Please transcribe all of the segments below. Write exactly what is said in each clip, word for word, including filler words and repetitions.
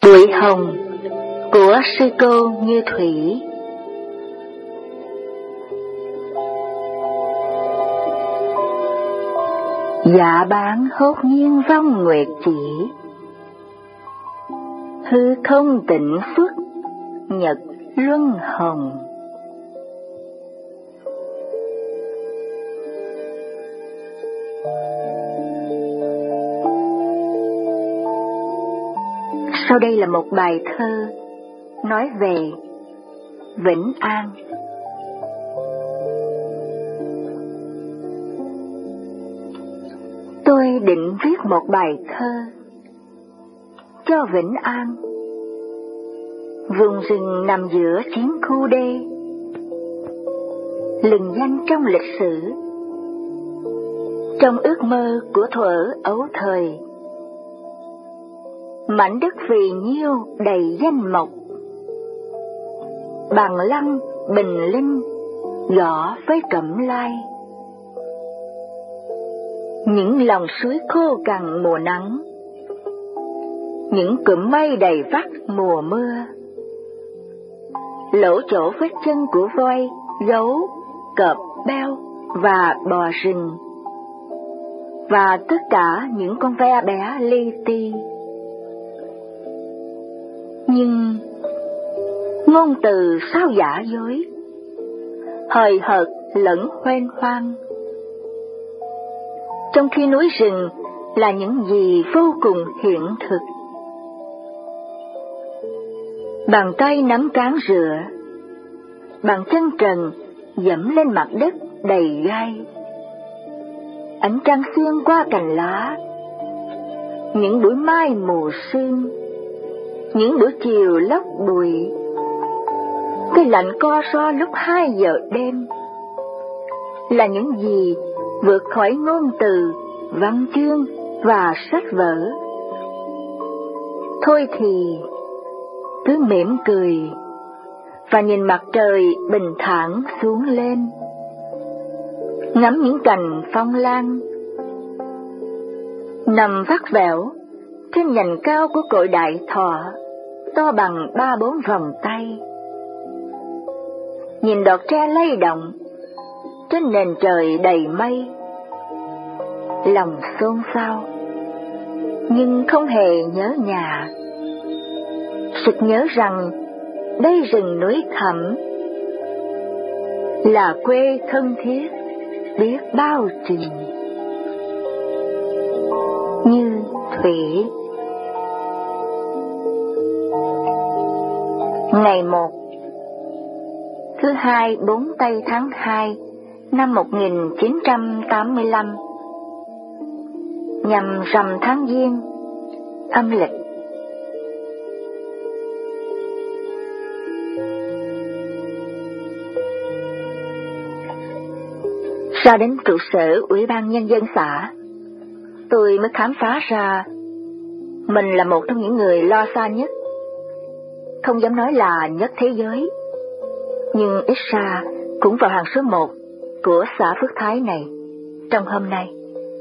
Bụi hồng của sư cô Như Thủy. Dạ bán hốt nhiên vong nguyệt chỉ, hư không tịnh phước nhật luân hồng. Sau đây là một bài thơ nói về Vĩnh An. Tôi định viết một bài thơ cho Vĩnh An, vùng rừng nằm giữa chiến khu D, lừng danh trong lịch sử, trong ước mơ của thuở ấu thời. Mảnh đất phì nhiêu đầy danh mộc, Bằng Lăng, Bình Linh, gõ với Cẩm Lai. Những lòng suối khô cằn mùa nắng, những cụm mây đầy vắt mùa mưa, lỗ chỗ vết chân của voi, gấu, cọp, beo và bò rừng, và tất cả những con ve bé li ti. Nhưng ngôn từ sao giả dối, hời hợt lẫn hoen hoang, trong khi núi rừng là những gì vô cùng hiện thực. Bàn tay nắm cán rựa, bàn chân trần dẫm lên mặt đất đầy gai. Ánh trăng xuyên qua cành lá, những buổi mai mù sương, những buổi chiều lốc bụi, cái lạnh co ro lúc hai giờ đêm, là những gì vượt khỏi ngôn từ, văn chương và sách vở. Thôi thì cứ mỉm cười và nhìn mặt trời bình thản xuống lên, ngắm những cành phong lan nằm vắt vẻo trên nhành cao của cội đại thọ, to bằng ba bốn vòng tay. Nhìn đọt tre lay động trên nền trời đầy mây, lòng xôn xao nhưng không hề nhớ nhà. Sực nhớ rằng đây rừng núi thẳm là quê thân thiết biết bao trình. Như Thủy. Ngày một, thứ hai bốn tây tháng hai năm một nghìn chín trăm tám mươi lăm, nhằm rằm tháng Giêng âm lịch. Ra đến trụ sở Ủy ban Nhân dân xã, tôi mới khám phá ra mình là một trong những người lo xa nhất. Không dám nói là nhất thế giới, nhưng ít ra cũng vào hàng số một của xã Phước Thái này trong hôm nay.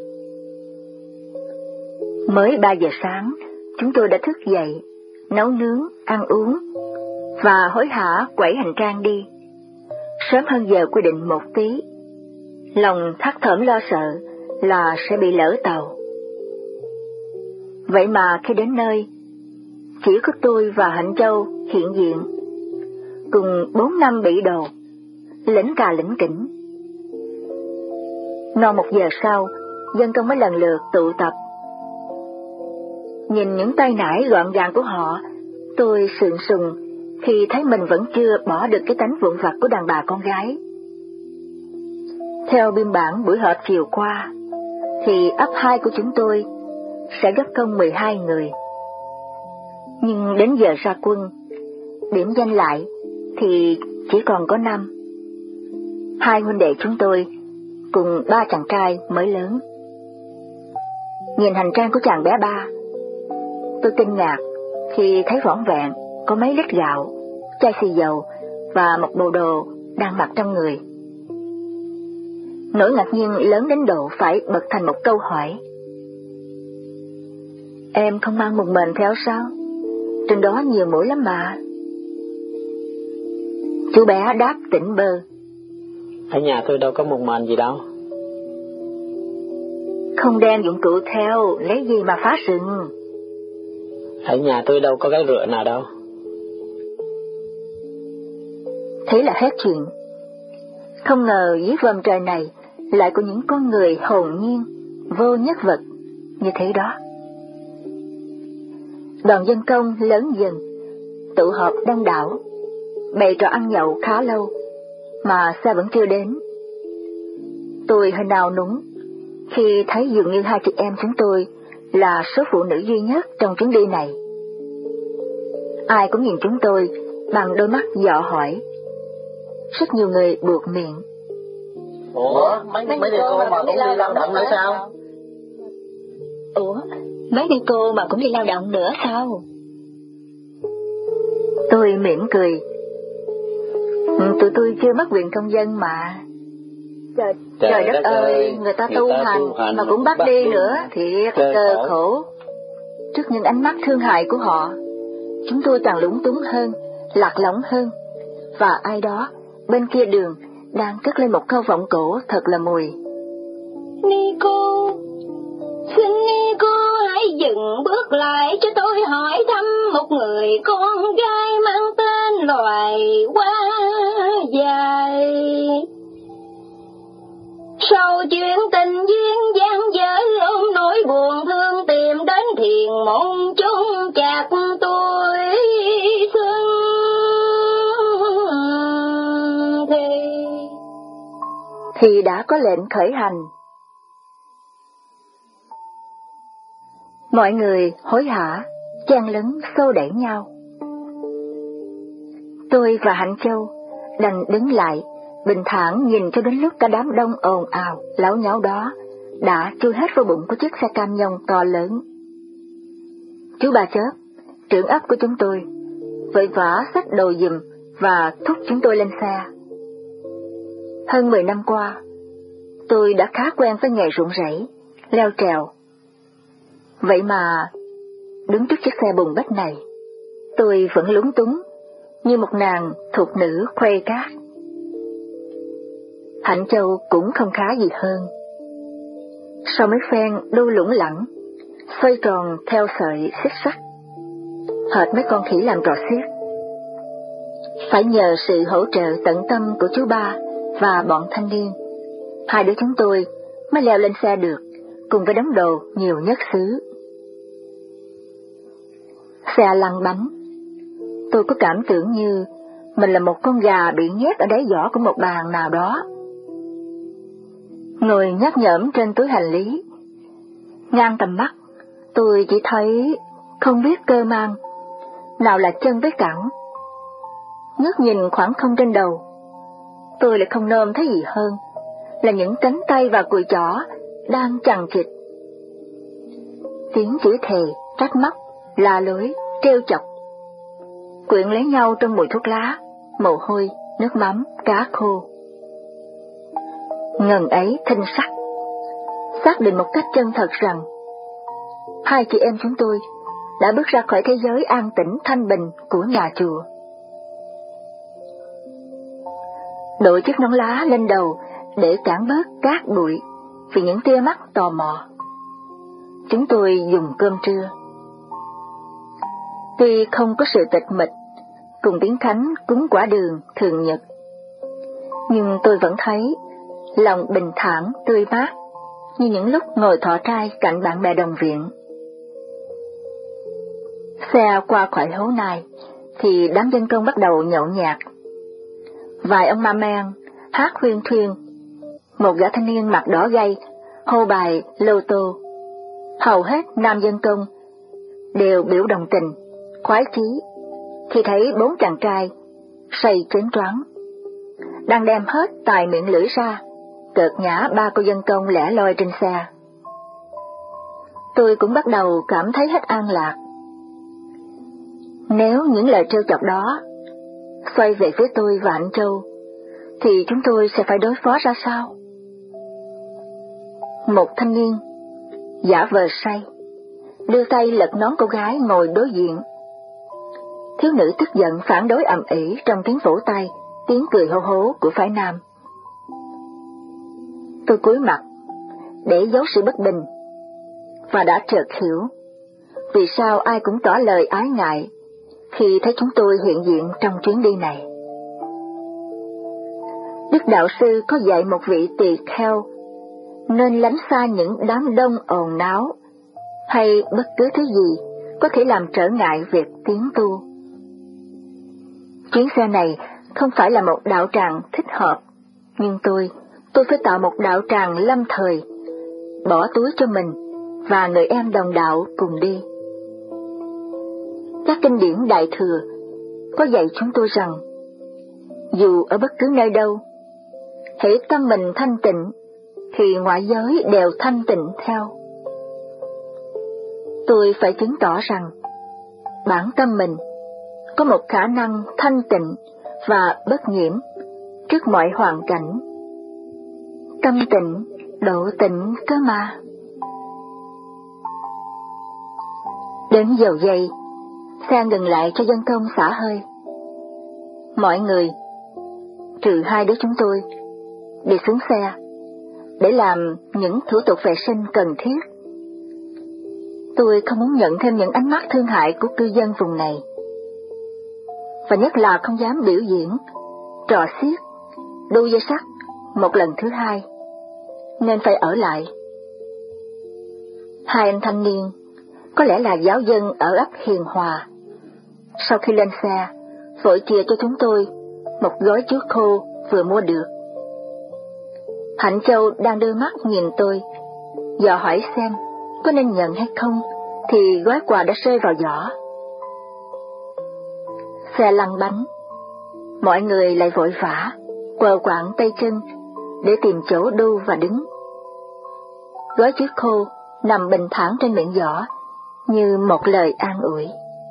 Mới ba giờ sáng, chúng tôi đã thức dậy, nấu nướng, ăn uống và hối hả quẩy hành trang đi, sớm hơn giờ quy định một tí. Lòng thắt thởm lo sợ là sẽ bị lỡ tàu. Vậy mà khi đến nơi, chỉ có tôi và Hạnh Châu hiện diện, cùng bốn năm bị đồ, lĩnh cà lĩnh kỉnh. Non một giờ sau, dân công mới lần lượt tụ tập. Nhìn những tay nải gọn gàng của họ, tôi sượng sùng khi thấy mình vẫn chưa bỏ được cái tánh vụn vặt của đàn bà con gái. Theo biên bản buổi họp chiều qua, thì ấp hai của chúng tôi sẽ gấp công mười hai người. Nhưng đến giờ ra quân, điểm danh lại thì chỉ còn có năm. Hai huynh đệ chúng tôi cùng ba chàng trai mới lớn. Nhìn hành trang của chàng bé ba, tôi kinh ngạc khi thấy vỏn vẹn có mấy lít gạo, chai xì dầu và một bộ đồ đang mặc trong người. Nỗi ngạc nhiên lớn đến độ phải bật thành một câu hỏi. Em không mang một mình theo sao? trên đó nhiều mũi lắm mà. Chú bé đáp tỉnh bơ. Ở nhà tôi đâu có một mền gì đâu. Không đem dụng cụ theo, lấy gì mà phá rừng. Ở nhà tôi đâu có cái rựa nào đâu. Thế là hết chuyện. Không ngờ dưới vòm trời này lại có những con người hồn nhiên, vô nhất vật như thế đó. Đoàn dân công lớn dần, tụ họp đông đảo, bày trò ăn nhậu khá lâu, mà xe vẫn chưa đến. Tôi hơi nao núng khi thấy dường như hai chị em chúng tôi là số phụ nữ duy nhất trong chuyến đi này. Ai cũng nhìn chúng tôi bằng đôi mắt dò hỏi. Rất nhiều người buột miệng. Ủa, mấy, mấy, mấy đứa cô mà cũng đi lao động nữa sao? Ủa, mấy đứa cô mà cũng đi lao động nữa sao? Tôi mỉm cười. Tụi tôi chưa mất quyền công dân mà. Trời, trời, trời đất, đất ơi, ơi, người ta, người tu, ta hành, tu hành mà cũng bắt, bắt đi, đi nữa, thiệt cơ khổ. khổ. Trước những ánh mắt thương hại của họ, chúng tôi càng lúng túng hơn, lạc lõng hơn, và ai đó bên kia đường đang cất lên một câu vọng cổ thật là mùi. Nico, xin Nico hãy dừng bước lại cho tôi hỏi thăm một người con gái mang tên loài hoa dài. Sau chuyện tình duyên gian dở ôm nỗi buồn thương tìm đến thiền môn chung chạc tôi xuân thì thì đã có lệnh khởi hành. Mọi người hối hả, chen lấn xô đẩy nhau. Tôi và Hạnh Châu đành đứng lại, bình thản nhìn cho đến lúc cả đám đông ồn ào, láo nháo đó đã chui hết vào bụng của chiếc xe cam nhông to lớn. Chú Ba Chớp, trưởng ấp của chúng tôi, vội vã xách đồ giùm và thúc chúng tôi lên xe. Hơn mười năm qua, tôi đã khá quen với nghề ruộng rẫy, leo trèo. Vậy mà, đứng trước chiếc xe bùn bách này, tôi vẫn lúng túng như một nàng thục nữ khuây cát. Hạnh Châu cũng không khá gì hơn. Sau mấy phen đu lủng lẳng, xoay tròn theo sợi xích sắt, hệt mấy con khỉ làm trò xiết. Phải nhờ sự hỗ trợ tận tâm của chú Ba và bọn thanh niên, hai đứa chúng tôi mới leo lên xe được, cùng với đống đồ nhiều nhất xứ. Xe lăn bánh, tôi có cảm tưởng như mình là một con gà bị nhét ở đáy giỏ của một bàn nào đó. Ngồi nhấp nhởm trên túi hành lý, ngang tầm mắt, tôi chỉ thấy không biết cơ mang, nào là chân với cẳng. Ngước nhìn khoảng không trên đầu, tôi lại không nôm thấy gì hơn là những cánh tay và cùi chỏ đang chằng chịt. Tiếng chửi thề, trách móc, la lối, trêu chọc, quyện lấy nhau trong mùi thuốc lá, mồ hôi, nước mắm, cá khô. Ngần ấy thinh sắc, xác định một cách chân thật rằng hai chị em chúng tôi đã bước ra khỏi thế giới an tĩnh thanh bình của nhà chùa. Đội chiếc nón lá lên đầu để cản bớt cát bụi vì những tia mắt tò mò. Chúng tôi dùng cơm trưa. Tuy không có sự tịch mịch cùng tiếng khánh cúng quả đường thường nhật, nhưng tôi vẫn thấy lòng bình thản tươi mát như những lúc ngồi thọ trai cạnh bạn bè đồng viện. Xe qua khỏi hố này thì đám dân công bắt đầu nhậu nhạt. Vài ông ma men hát huyên thuyên, một gã thanh niên mặt đỏ gay hô bài lô tô. Hầu hết nam dân công đều biểu đồng tình, khoái chí khi thấy bốn chàng trai say chến choáng đang đem hết tài miệng lưỡi ra cợt nhã ba cô dân công lẻ loi trên xe. Tôi cũng bắt đầu cảm thấy hết an lạc. Nếu những lời trêu chọc đó xoay về phía tôi và anh Châu, thì chúng tôi sẽ phải đối phó ra sao? Một thanh niên giả vờ say, đưa tay lật nón cô gái ngồi đối diện, thiếu nữ tức giận phản đối ầm ĩ trong tiếng vỗ tay, tiếng cười hô hố của phái nam. Tôi cúi mặt để giấu sự bất bình, và đã chợt hiểu vì sao ai cũng tỏ lời ái ngại khi thấy chúng tôi hiện diện trong chuyến đi này. Đức đạo sư có dạy một vị tỳ kheo nên lánh xa những đám đông ồn náo hay bất cứ thứ gì có thể làm trở ngại việc tiến tu. Chuyến xe này không phải là một đạo tràng thích hợp, nhưng tôi, tôi phải tạo một đạo tràng lâm thời, bỏ túi cho mình và người em đồng đạo cùng đi. Các kinh điển Đại Thừa có dạy chúng tôi rằng, dù ở bất cứ nơi đâu, hễ tâm mình thanh tịnh, thì ngoại giới đều thanh tịnh theo. Tôi phải chứng tỏ rằng, bản tâm mình có một khả năng thanh tịnh và bất nhiễm trước mọi hoàn cảnh. Tâm tịnh, độ tịnh cơ mà. Đến dầu giây, xe ngừng lại cho dân công xả hơi. Mọi người, trừ hai đứa chúng tôi, đi xuống xe để làm những thủ tục vệ sinh cần thiết. Tôi không muốn nhận thêm những ánh mắt thương hại của cư dân vùng này, và nhất là không dám biểu diễn trò xiết, đu dây sắt một lần thứ hai, nên phải ở lại. Hai anh thanh niên, có lẽ là giáo dân ở ấp Hiền Hòa, sau khi lên xe, vội chia cho chúng tôi một gói chuối khô vừa mua được. Hạnh Châu đang đưa mắt nhìn tôi, dò hỏi xem có nên nhận hay không, thì gói quà đã rơi vào giỏ. Xe lăn bánh, mọi người lại vội vã, quờ quạng tay chân để tìm chỗ đu và đứng. Gói chuối khô nằm bình thản trên miệng giỏ như một lời an ủi.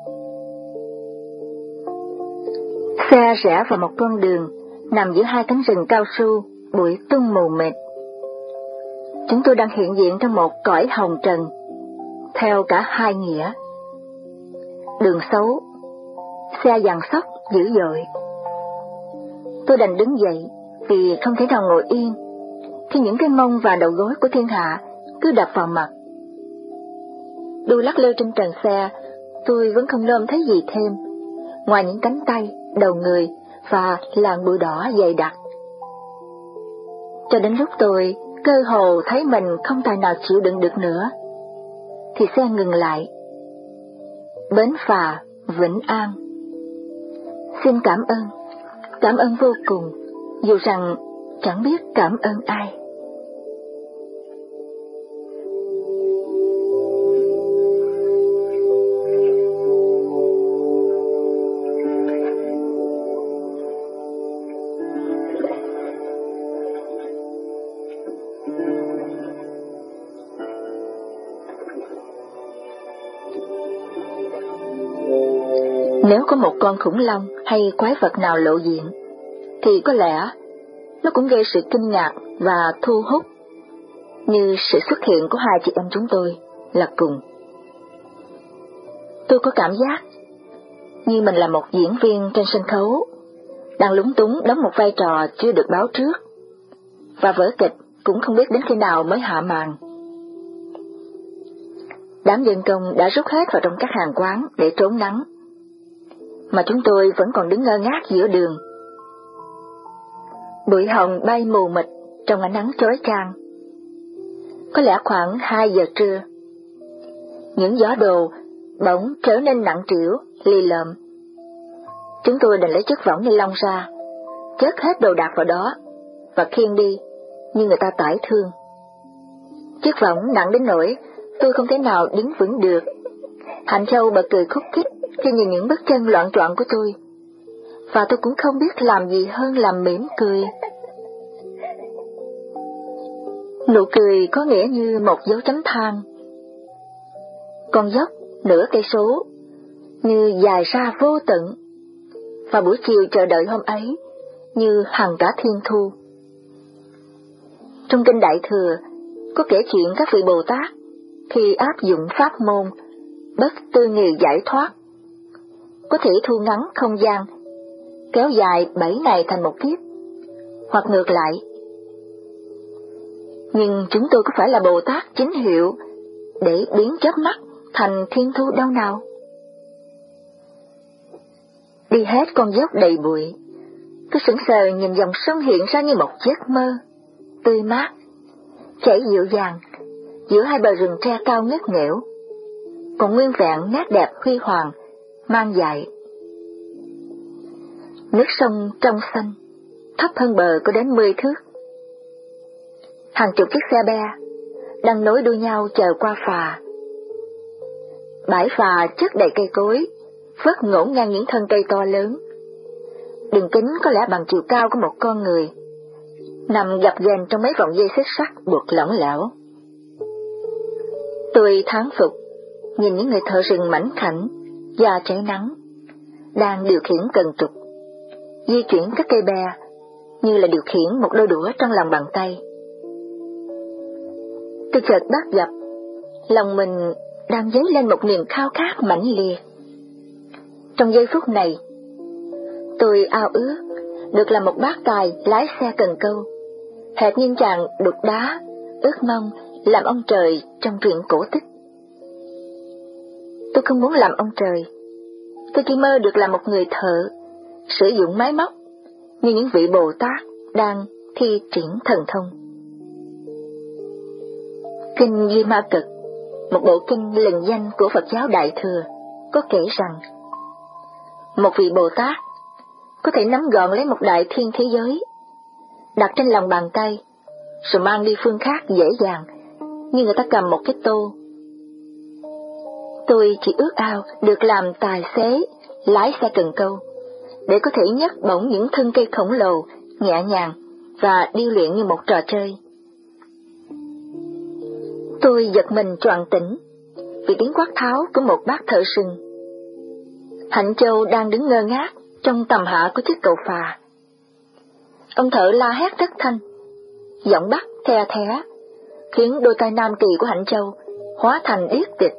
Xe rẽ vào một con đường nằm giữa hai cánh rừng cao su, bụi tung mù mịt. Chúng tôi đang hiện diện trong một cõi hồng trần, theo cả hai nghĩa. Đường xấu, xe dàn xóc dữ dội. Tôi đành đứng dậy vì không thể nào ngồi yên khi những cái mông và đầu gối của thiên hạ cứ đập vào mặt. Đu lắc lư trên trần xe, tôi vẫn không lôm thấy gì thêm, ngoài những cánh tay, đầu người và làn bụi đỏ dày đặc. Cho đến lúc tôi cơ hồ thấy mình không tài nào chịu đựng được nữa, thì xe ngừng lại. Bến phà Vĩnh An. Xin cảm ơn, cảm ơn vô cùng, dù rằng chẳng biết cảm ơn ai. Nếu có một con khủng long hay quái vật nào lộ diện, thì có lẽ nó cũng gây sự kinh ngạc và thu hút, như sự xuất hiện của hai chị em chúng tôi là cùng. Tôi có cảm giác như mình là một diễn viên trên sân khấu, đang lúng túng đóng một vai trò chưa được báo trước, và vở kịch cũng không biết đến khi nào mới hạ màn. Đám dân công đã rút hết vào trong các hàng quán để trốn nắng, mà chúng tôi vẫn còn đứng ngơ ngác giữa đường. Bụi hồng bay mù mịt trong ánh nắng chói chang. Có lẽ khoảng hai giờ trưa, những giỏ đồ bỗng trở nên nặng trĩu, lì lợm. Chúng tôi đành lấy chiếc võng ni lông ra, chất hết đồ đạc vào đó và khiêng đi như người ta tải thương. Chiếc võng nặng đến nỗi tôi không thể nào đứng vững được. Hạnh Châu bật cười khúc khích khi nhìn những bước chân loạn choạng của tôi, và tôi cũng không biết làm gì hơn làm mỉm cười. Nụ cười có nghĩa như một dấu chấm than. Con dốc nửa cây số như dài ra vô tận, và buổi chiều chờ đợi hôm ấy như hằng cả thiên thu. Trong kinh Đại Thừa có kể chuyện các vị Bồ Tát khi áp dụng pháp môn bất tư nghì giải thoát, có thể thu ngắn không gian, kéo dài bảy ngày thành một kiếp, hoặc ngược lại. Nhưng chúng tôi có phải là Bồ Tát chính hiệu để biến chớp mắt thành thiên thu đâu nào? Đi hết con dốc đầy bụi, tôi sững sờ nhìn dòng sông hiện ra như một giấc mơ, tươi mát, chảy dịu dàng giữa hai bờ rừng tre cao ngất nghẽo, còn nguyên vẹn nét đẹp huy hoàng, mang dại. Nước sông trong xanh, thấp hơn bờ có đến mười thước. Hàng chục chiếc xe be đang nối đuôi nhau chờ qua phà. Bãi phà chất đầy cây cối, phớt ngổn ngang những thân cây to lớn. Đường kính có lẽ bằng chiều cao của một con người, nằm gập ghềnh trong mấy vòng dây xích sắt buộc lỏng lẻo. Tôi thán phục nhìn những người thợ rừng mảnh khảnh, da cháy nắng, đang điều khiển cần trục, di chuyển các cây be như là điều khiển một đôi đũa trong lòng bàn tay. Tôi chợt bắt gặp lòng mình đang dấy lên một niềm khao khát mãnh liệt. Trong giây phút này, tôi ao ước được làm một bác tài lái xe cần câu, hệt như chàng đục đá ước mong làm ông trời trong truyện cổ tích. Tôi không muốn làm ông trời, tôi chỉ mơ được làm một người thợ, sử dụng máy móc như những vị Bồ Tát đang thi triển thần thông. Kinh Duy Ma Cực, một bộ kinh lừng danh của Phật giáo Đại Thừa, có kể rằng một vị Bồ Tát có thể nắm gọn lấy một đại thiên thế giới, đặt trên lòng bàn tay, rồi mang đi phương khác dễ dàng, như người ta cầm một cái tô. Tôi chỉ ước ao được làm tài xế, lái xe cần câu, để có thể nhấc bổng những thân cây khổng lồ, nhẹ nhàng, và điêu luyện như một trò chơi. Tôi giật mình choàng tỉnh vì tiếng quát tháo của một bác thợ sừng. Hạnh Châu đang đứng ngơ ngác trong tầm hạ của chiếc cầu phà. Ông thợ la hét rất thanh, giọng bắt the thé, khiến đôi tai nam kỳ của Hạnh Châu hóa thành điếc tịch.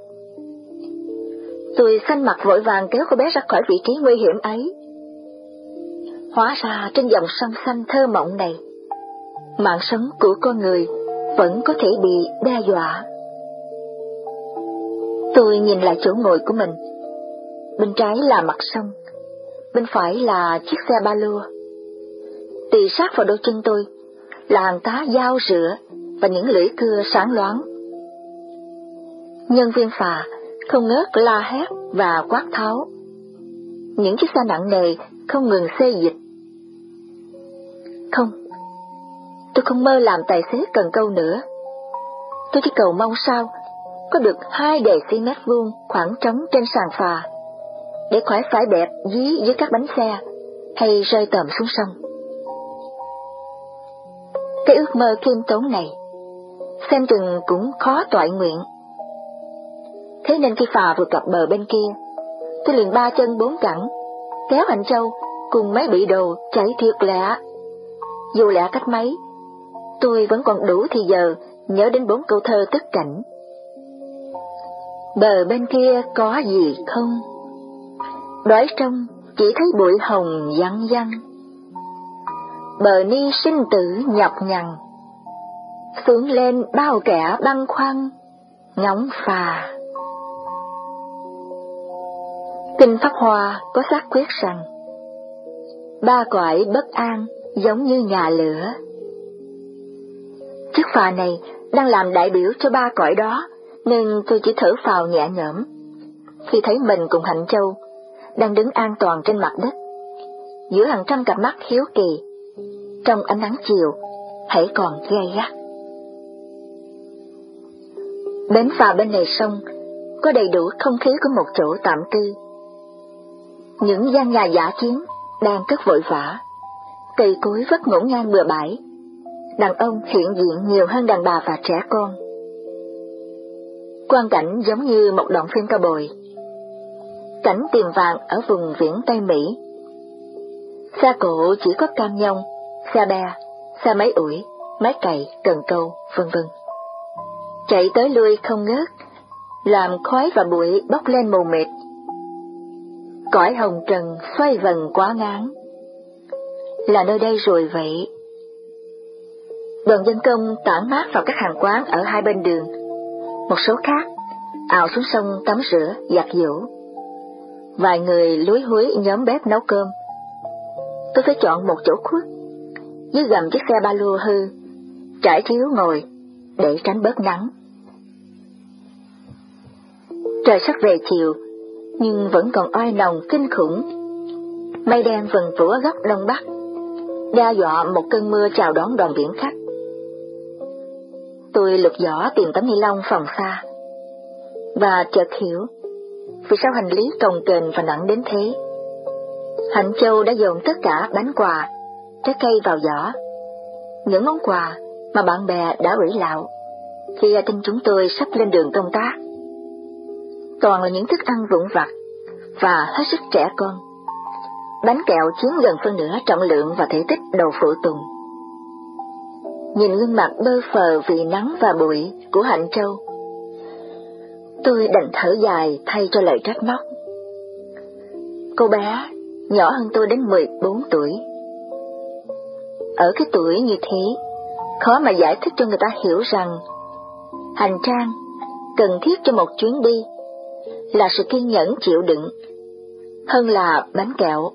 Tôi xanh mặt vội vàng kéo cô bé ra khỏi vị trí nguy hiểm ấy. Hóa ra trên dòng sông xanh thơ mộng này, mạng sống của con người vẫn có thể bị đe dọa. Tôi nhìn lại chỗ ngồi của mình. Bên trái là mặt sông, bên phải là chiếc xe ba lô. Tì sát vào đôi chân tôi là hàng tá dao rửa và những lưỡi cưa sáng loáng. Nhân viên phà không ngớt la hét và quát tháo. Những chiếc xe nặng nề không ngừng xê dịch. Không, tôi không mơ làm tài xế cần câu nữa. Tôi chỉ cầu mong sao có được hai đề xi mét vuông khoảng trống trên sàn phà, để khỏi phải bẹp dí dưới các bánh xe hay rơi tầm xuống sông. Cái ước mơ khiêm tốn này xem chừng cũng khó toại nguyện. Thế nên khi phà vừa cập bờ bên kia, tôi liền ba chân bốn cẳng kéo Hạnh Châu cùng mấy bị đồ chạy thiệt lẹ. Dù lẹ cách mấy, tôi vẫn còn đủ thì giờ nhớ đến bốn câu thơ tức cảnh. Bờ bên kia có gì không? Đói trông chỉ thấy bụi hồng văng văng. Bờ ni sinh tử nhọc nhằn, xuống lên bao kẻ băn khoăn, ngóng phà. Kinh Pháp Hoa có xác quyết rằng, ba cõi bất an giống như nhà lửa. Chiếc phà này đang làm đại biểu cho ba cõi đó, nên tôi chỉ thở phào nhẹ nhõm khi thấy mình cùng Hạnh Châu đang đứng an toàn trên mặt đất, giữa hàng trăm cặp mắt hiếu kỳ, trong ánh nắng chiều hãy còn gay gắt. Bến phà bên này sông có đầy đủ không khí của một chỗ tạm cư. Những gian nhà dã chiến đang cất vội vã, cây cối vất ngổn ngang bừa bãi, đàn ông hiện diện nhiều hơn đàn bà và trẻ con. Quang cảnh giống như một đoạn phim cao bồi. Cảnh tìm vàng ở vùng viễn Tây Mỹ. Xe cộ chỉ có cam nhông, xe be, xe máy ủi, máy cày, cần câu, vân vân. Chạy tới lui không ngớt, làm khói và bụi bốc lên mù mịt. Cõi hồng trần xoay vần quá ngán, là nơi đây rồi vậy. Đoàn dân công tản mát vào các hàng quán ở hai bên đường, một số khác ào xuống sông tắm rửa, giặt giũ. Vài người lúi húi nhóm bếp nấu cơm. Tôi phải chọn một chỗ khuất, dưới gầm chiếc xe ba lô hư, trải chiếu ngồi để tránh bớt nắng. Trời sắp về chiều, nhưng vẫn còn oi nồng kinh khủng. Mây đen vần vũ ở góc đông bắc, đe dọa một cơn mưa chào đón đoàn biển khách. Tôi lục giỏ tìm tấm ni lông phòng xa, và chợt hiểu vì sao hành lý cồng kềnh và nặng đến thế. Hạnh Châu đã dồn tất cả bánh quà, trái cây vào giỏ, những món quà mà bạn bè đã ủy lạo khi tin chúng tôi sắp lên đường công tác. Toàn là những thức ăn vụn vặt và hết sức trẻ con. Bánh kẹo chiếm gần phân nửa trọng lượng và thể tích đồ phụ tùng. Nhìn gương mặt bơ phờ vì nắng và bụi của Hạnh Châu, tôi đành thở dài thay cho lời trách móc. Cô bé nhỏ hơn tôi đến mười bốn tuổi. Ở cái tuổi như thế, khó mà giải thích cho người ta hiểu rằng hành trang cần thiết cho một chuyến đi là sự kiên nhẫn chịu đựng hơn là bánh kẹo.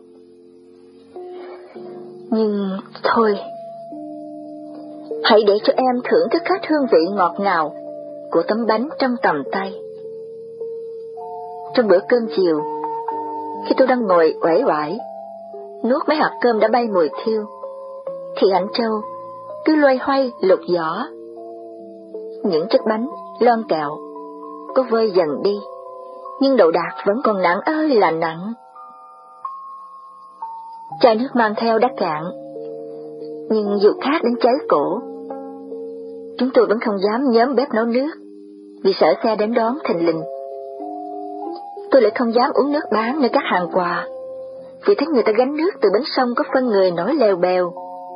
Nhưng thôi, hãy để cho em thưởng thức hết hương vị ngọt ngào của tấm bánh trong tầm tay. Trong bữa cơm chiều, khi tôi đang ngồi uể oải nuốt mấy hạt cơm đã bay mùi thiêu, thì Hạnh Châu cứ loay hoay lục giỏ. Những chiếc bánh, lon kẹo có vơi dần đi, nhưng đồ đạc vẫn còn nặng ơi là nặng. Chai nước mang theo đã cạn, nhưng dù khát đến cháy cổ, chúng tôi vẫn không dám nhóm bếp nấu nước, vì sợ xe đến đón thình lình. Tôi lại không dám uống nước bán nơi các hàng quà, vì thấy người ta gánh nước từ bến sông có phân người nổi lèo bèo.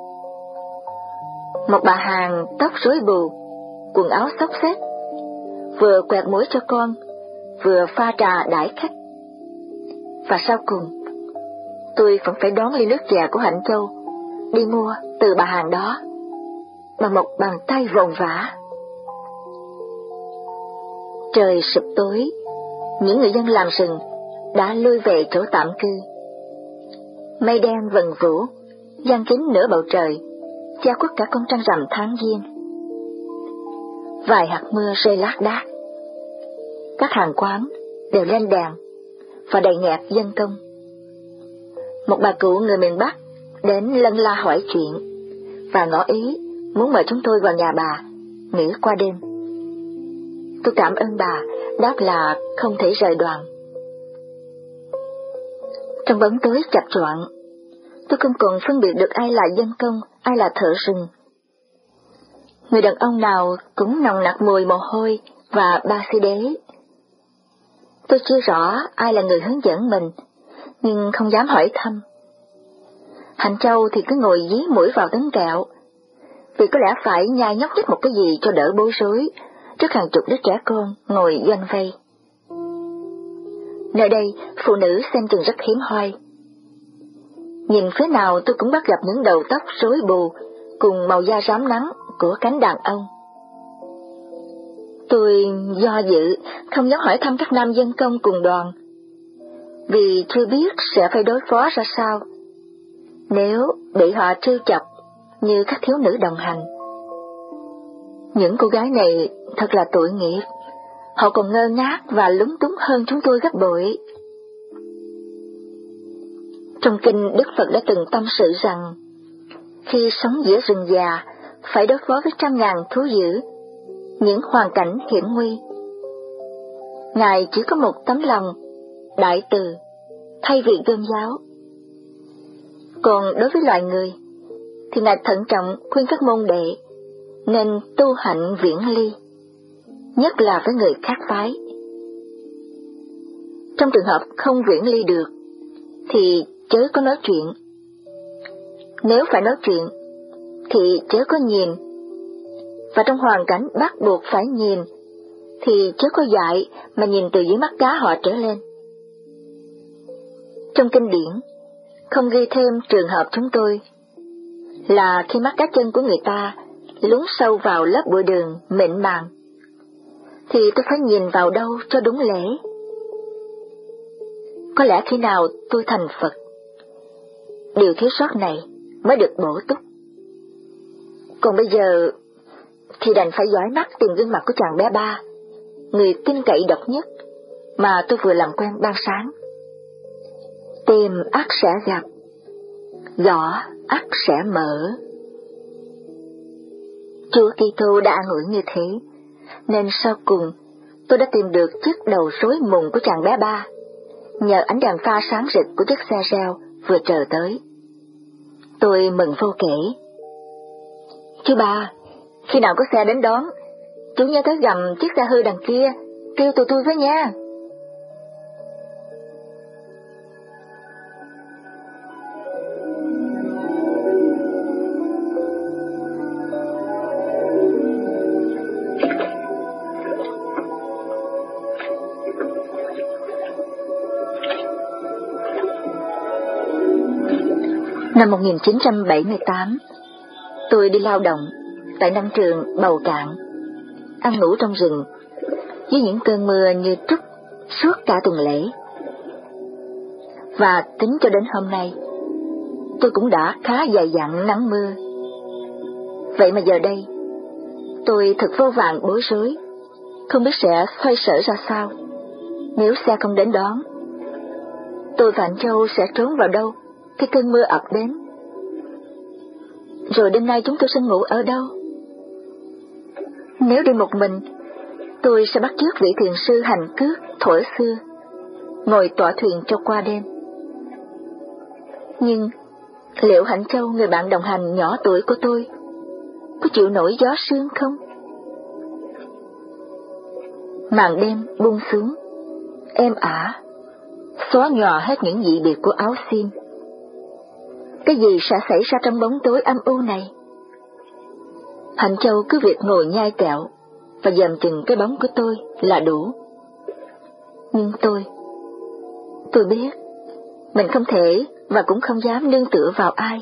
Một bà hàng tóc rối bù, quần áo xốc xếch, vừa quẹt mũi cho con, vừa pha trà đãi khách. Và sau cùng, tôi vẫn phải đón ly nước chè của Hạnh Châu đi mua từ bà hàng đó bằng một bàn tay vồn vã. Trời sụp tối, những người dân làm rừng đã lui về chỗ tạm cư. Mây đen vần vũ giăng kín nửa bầu trời, che khuất cả con trăng rằm tháng giêng. Vài hạt mưa rơi lác đác. Các hàng quán đều lên đèn và đầy nghẹt dân công. Một bà cụ người miền Bắc đến lân la hỏi chuyện và ngỏ ý muốn mời chúng tôi vào nhà bà nghỉ qua đêm. Tôi cảm ơn bà, đáp là không thể rời đoàn. Trong bóng tối chập choạng, tôi không còn phân biệt được ai là dân công, ai là thợ rừng. Người đàn ông nào cũng nồng nặc mùi mồ hôi và ba xi đế. Tôi chưa rõ ai là người hướng dẫn mình, nhưng không dám hỏi thăm. Hạnh Châu thì cứ ngồi dí mũi vào tấn kẹo, vì có lẽ phải nhai nhóc nhích một cái gì cho đỡ bối rối trước hàng chục đứa trẻ con ngồi doanh vây. Nơi đây phụ nữ xem chừng rất hiếm hoi. Nhìn phía nào tôi cũng bắt gặp những đầu tóc rối bù cùng màu da rám nắng của cánh đàn ông. Tôi do dự không dám hỏi thăm các nam dân công cùng đoàn, vì chưa biết sẽ phải đối phó ra sao nếu bị họ trêu chọc như các thiếu nữ đồng hành. Những cô gái này thật là tội nghiệp, họ còn ngơ ngác và lúng túng hơn chúng tôi gấp bội. Trong kinh, Đức Phật đã từng tâm sự rằng khi sống giữa rừng già phải đối phó với trăm ngàn thú dữ, những hoàn cảnh hiểm nguy, Ngài chỉ có một tấm lòng đại từ thay vì gươm giáo. Còn đối với loài người thì Ngài thận trọng khuyên các môn đệ nên tu hạnh viễn ly, nhất là với người khác phái. Trong trường hợp không viễn ly được thì chớ có nói chuyện. Nếu phải nói chuyện thì chớ có nhìn. Và trong hoàn cảnh bắt buộc phải nhìn thì chớ có dại mà nhìn từ dưới mắt cá họ trở lên. Trong kinh điển, không ghi thêm trường hợp chúng tôi là khi mắt cá chân của người ta lún sâu vào lớp bụi đường mịn màng, thì tôi phải nhìn vào đâu cho đúng lễ. Có lẽ khi nào tôi thành Phật, điều thiếu sót này mới được bổ túc. Còn bây giờ thì đành phải dõi mắt tìm gương mặt của chàng bé Ba, người tin cậy độc nhất mà tôi vừa làm quen ban sáng. Tìm ắt sẽ gặp, gõ ắt sẽ mở. Chúa Kitô đã an ủi như thế, nên sau cùng tôi đã tìm được chiếc đầu rối mùng của chàng bé Ba, nhờ ánh đèn pha sáng rực của chiếc xe reo vừa chờ tới. Tôi mừng vô kể. Chú Ba, khi nào có xe đến đón, chú nhớ tới gầm chiếc xe hư đằng kia, kêu tụi tôi với nha. Năm một nghìn chín trăm bảy mươi tám, tôi đi lao động tại nông trường Bầu Cạn, ăn ngủ trong rừng, với những cơn mưa như trút suốt cả tuần lễ. Và tính cho đến hôm nay, tôi cũng đã khá dày dặn nắng mưa. Vậy mà giờ đây, tôi thật vô vàn bối rối, không biết sẽ xoay sở ra sao nếu xe không đến đón. Tôi và anh Châu sẽ trốn vào đâu khi cơn mưa ập đến? Rồi đêm nay chúng tôi sẽ ngủ ở đâu? Nếu đi một mình, tôi sẽ bắt chước vị thiền sư hành cước thuở xưa, ngồi tọa thuyền cho qua đêm. Nhưng liệu Hạnh Châu, người bạn đồng hành nhỏ tuổi của tôi, có chịu nổi gió sương không? Màn đêm buông xuống, êm ả, xóa nhòa hết những dị biệt của áo xiêm. Cái gì sẽ xảy ra trong bóng tối âm u này? Hạnh Châu cứ việc ngồi nhai kẹo và dòm chừng cái bóng của tôi là đủ. Nhưng tôi, tôi biết mình không thể và cũng không dám nương tựa vào ai.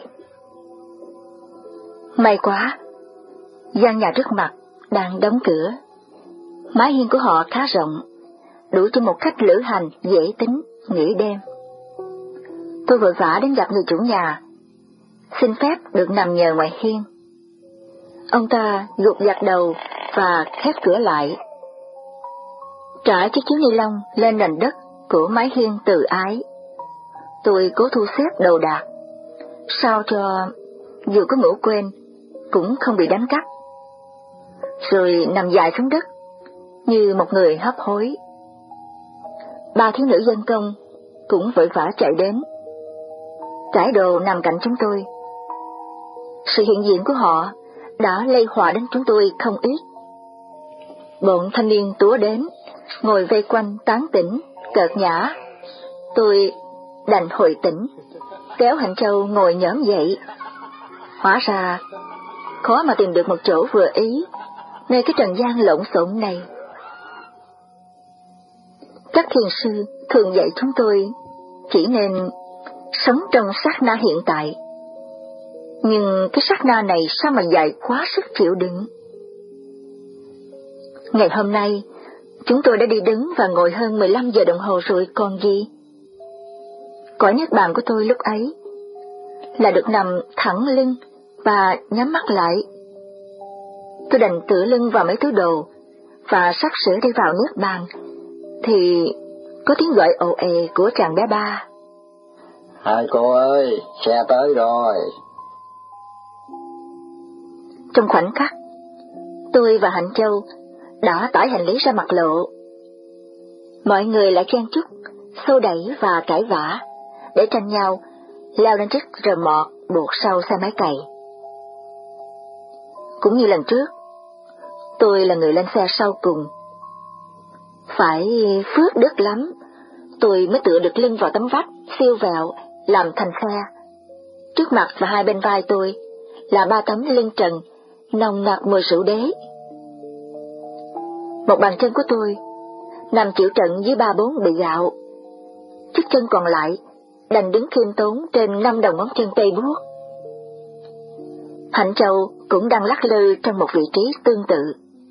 May quá, gian nhà trước mặt đang đóng cửa. Mái hiên của họ khá rộng, đủ cho một khách lữ hành dễ tính nghỉ đêm. Tôi vội vã đến gặp người chủ nhà, xin phép được nằm nhờ ngoài hiên. Ông ta gục gặt đầu và khép cửa lại, trải chiếc chiếu ni lông lên nền đất của mái hiên từ ái. Tôi cố thu xếp đồ đạc, sao cho dù có ngủ quên cũng không bị đánh cắp, rồi nằm dài xuống đất như một người hấp hối. Ba thiếu nữ dân công cũng vội vã chạy đến, trải đồ nằm cạnh chúng tôi. Sự hiện diện của họ đã lây họa đến chúng tôi không ít. Bọn thanh niên túa đến, ngồi vây quanh tán tỉnh, cợt nhã. Tôi đành hồi tỉnh, kéo Hạnh Châu ngồi nhõm dậy. Hóa ra, khó mà tìm được một chỗ vừa ý, nơi cái trần gian lộn xộn này. Các thiền sư thường dạy chúng tôi chỉ nên sống trong sát na hiện tại. Nhưng cái sát na này sao mà dài quá sức chịu đựng. Ngày hôm nay, chúng tôi đã đi đứng và ngồi hơn mười lăm giờ đồng hồ rồi còn gì. Cõi niết bàn của tôi lúc ấy là được nằm thẳng lưng và nhắm mắt lại. Tôi đành tựa lưng vào mấy thứ đồ và sắp sửa đi vào niết bàn, thì có tiếng gọi ồ ề của chàng bé Ba. Hai cô ơi, xe tới rồi. Trong khoảnh khắc, tôi và Hạnh Châu đã tải hành lý ra mặt lộ. Mọi người lại chen chúc, xô đẩy và cãi vã, để tranh nhau leo lên chiếc rờ mọt buộc sau xe máy cày. Cũng như lần trước, tôi là người lên xe sau cùng. Phải phước đức lắm, tôi mới tựa được lưng vào tấm vách siêu vẹo làm thành xe. Trước mặt và hai bên vai tôi là ba tấm lưng trần nồng nặc mùi rượu đế. Một bàn chân của tôi nằm chịu trận dưới ba bốn bị gạo, chiếc chân còn lại đành đứng khiêm tốn trên năm đầu ngón chân tê buốt. Hạnh Châu cũng đang lắc lư trong một vị trí tương tự.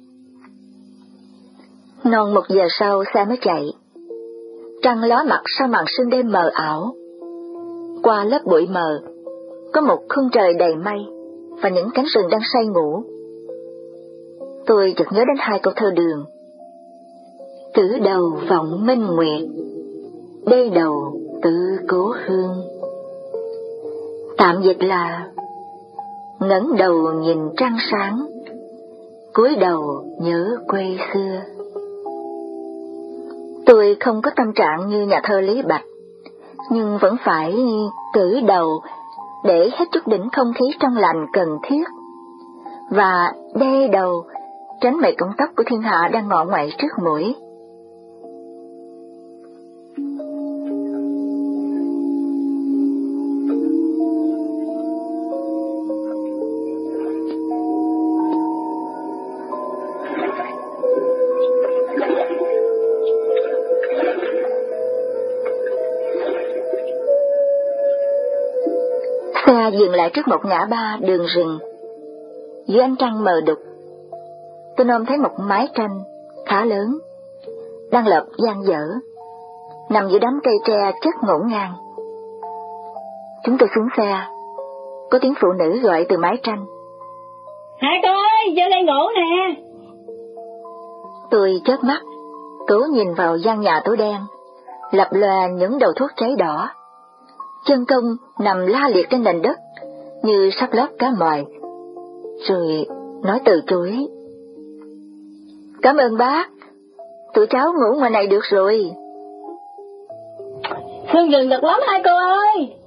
Non một giờ sau xe mới chạy. Trăng ló mặt sau màn sương đêm mờ ảo. Qua lớp bụi mờ, có một khung trời đầy mây và những cánh rừng đang say ngủ. Tôi chợt nhớ đến hai câu thơ Đường. Cử đầu vọng minh nguyệt, đê đầu tự cố hương. Tạm dịch là ngẩng đầu nhìn trăng sáng, cúi đầu nhớ quê xưa. Tôi không có tâm trạng như nhà thơ Lý Bạch, nhưng vẫn phải cử đầu để hết chút đỉnh không khí trong lành cần thiết, và đê đầu tránh mấy cọng tóc của thiên hạ đang ngọ ngoại trước mũi. Xe dừng lại trước một ngã ba đường rừng. Dưới ánh trăng mờ đục, tôi nôm thấy một mái tranh khá lớn, đang lợp dang dở, nằm giữa đám cây tre chất ngổn ngang. Chúng tôi xuống xe, có tiếng phụ nữ gọi từ mái tranh. Hai cô ơi, vô đây ngủ nè. Tôi chớp mắt, cố nhìn vào gian nhà tối đen, lập lòe những đầu thuốc cháy đỏ. Chân công nằm la liệt trên nền đất như sắp lót cá mòi, rồi nói từ chối. Cảm ơn bác, tụi cháu ngủ ngoài này được rồi. Hương rừng được lắm hai cô ơi.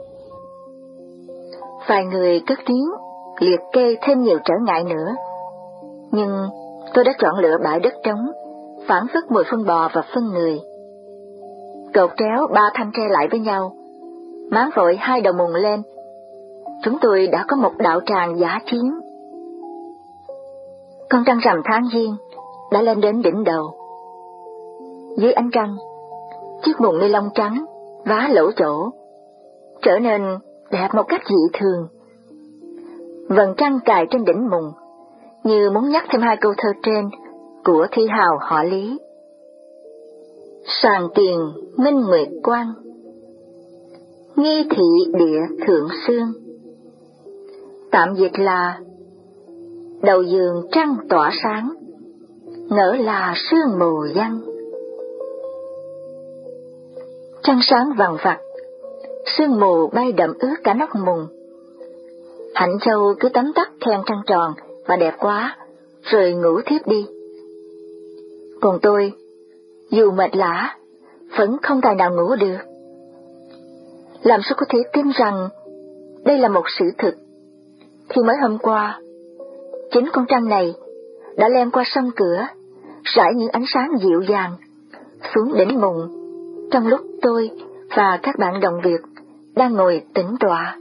Vài người cất tiếng liệt kê thêm nhiều trở ngại nữa, nhưng tôi đã chọn lựa bãi đất trống, phảng phất mùi phân bò và phân người. Cột tréo ba thanh tre lại với nhau, máng vội hai đầu mùng lên, chúng tôi đã có một đạo tràng dã chiến. Con trăng rằm tháng giêng đã lên đến đỉnh đầu. Dưới ánh trăng, chiếc mùng ni lông trắng vá lỗ chỗ trở nên đẹp một cách dị thường. Vầng trăng cài trên đỉnh mùng như muốn nhắc thêm hai câu thơ trên của thi hào họ Lý. Sàng tiền minh nguyệt quang, nghi thị địa thượng sương. Tạm dịch là đầu giường trăng tỏa sáng, nở là sương mù giăng. Trăng sáng vằng vặc, sương mù bay đậm ướt cả nóc mùng. Hạnh Châu cứ tấm tắc khen trăng tròn và đẹp quá, rồi ngủ thiếp đi. Còn tôi, dù mệt lả, vẫn không tài nào ngủ được. Làm sao có thể tin rằng đây là một sự thực, khi mới hôm qua, chính con trăng này đã len qua sông cửa, rải những ánh sáng dịu dàng xuống đỉnh mùng, trong lúc tôi và các bạn đồng việc đang ngồi tĩnh tọa.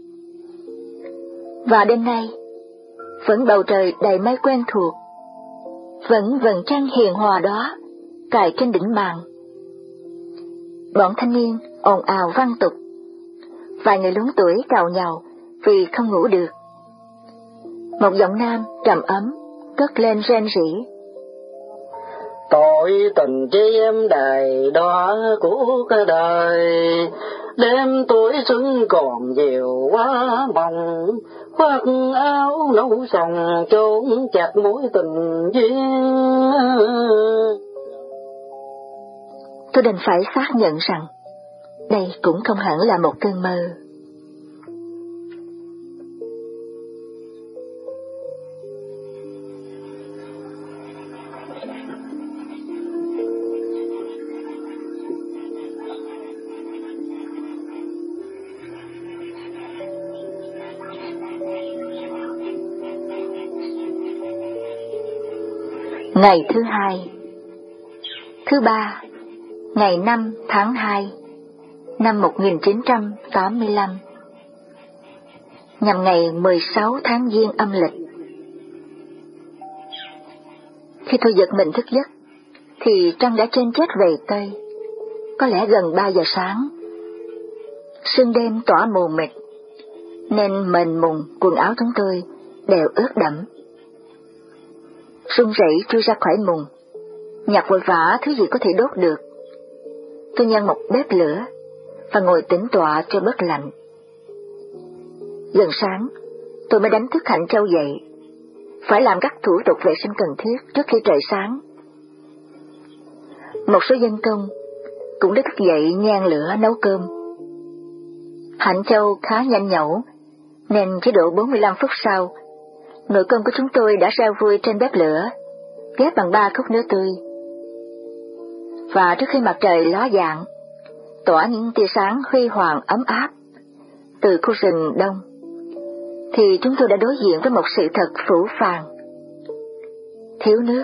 Và đêm nay, vẫn bầu trời đầy mây quen thuộc, vẫn vầng trăng hiền hòa đó cài trên đỉnh màn. Bọn thanh niên ồn ào vang tục, vài người lớn tuổi cào nhàu vì không ngủ được. Một giọng nam trầm ấm cất lên rên rỉ. Tội tình chi em đầy đó của cái đời, đêm tuổi xuân còn nhiều quá mong, khoác áo nấu sòng trốn chặt mối tình duyên. Tôi đành phải xác nhận rằng đây cũng không hẳn là một cơn mơ. Ngày thứ hai, thứ ba, ngày năm tháng hai, năm một nghìn chín trăm tám mươi lăm, nhằm ngày mười sáu tháng Giêng âm lịch. Khi tôi giật mình thức giấc, thì trăng đã trên chết về Tây, có lẽ gần ba giờ sáng. Sương đêm tỏa mù mịt, nên mền mùng quần áo chúng tôi đều ướt đẫm. Run rẩy chui ra khỏi mùng, nhặt vội vã thứ gì có thể đốt được. Tôi nhân một bếp lửa và ngồi tĩnh tọa cho bớt lạnh. Gần sáng, tôi mới đánh thức Hạnh Châu dậy, phải làm các thủ tục vệ sinh cần thiết trước khi trời sáng. Một số dân công cũng đã thức dậy nhang lửa nấu cơm. Hạnh Châu khá nhanh nhẩu, nên chỉ độ bốn mươi lăm phút sau, nồi cơm của chúng tôi đã reo vui trên bếp lửa, ghép bằng ba khúc nứa tươi. Và trước khi mặt trời ló dạng, tỏa những tia sáng huy hoàng ấm áp từ khu rừng đông, thì chúng tôi đã đối diện với một sự thật phũ phàng: thiếu nước.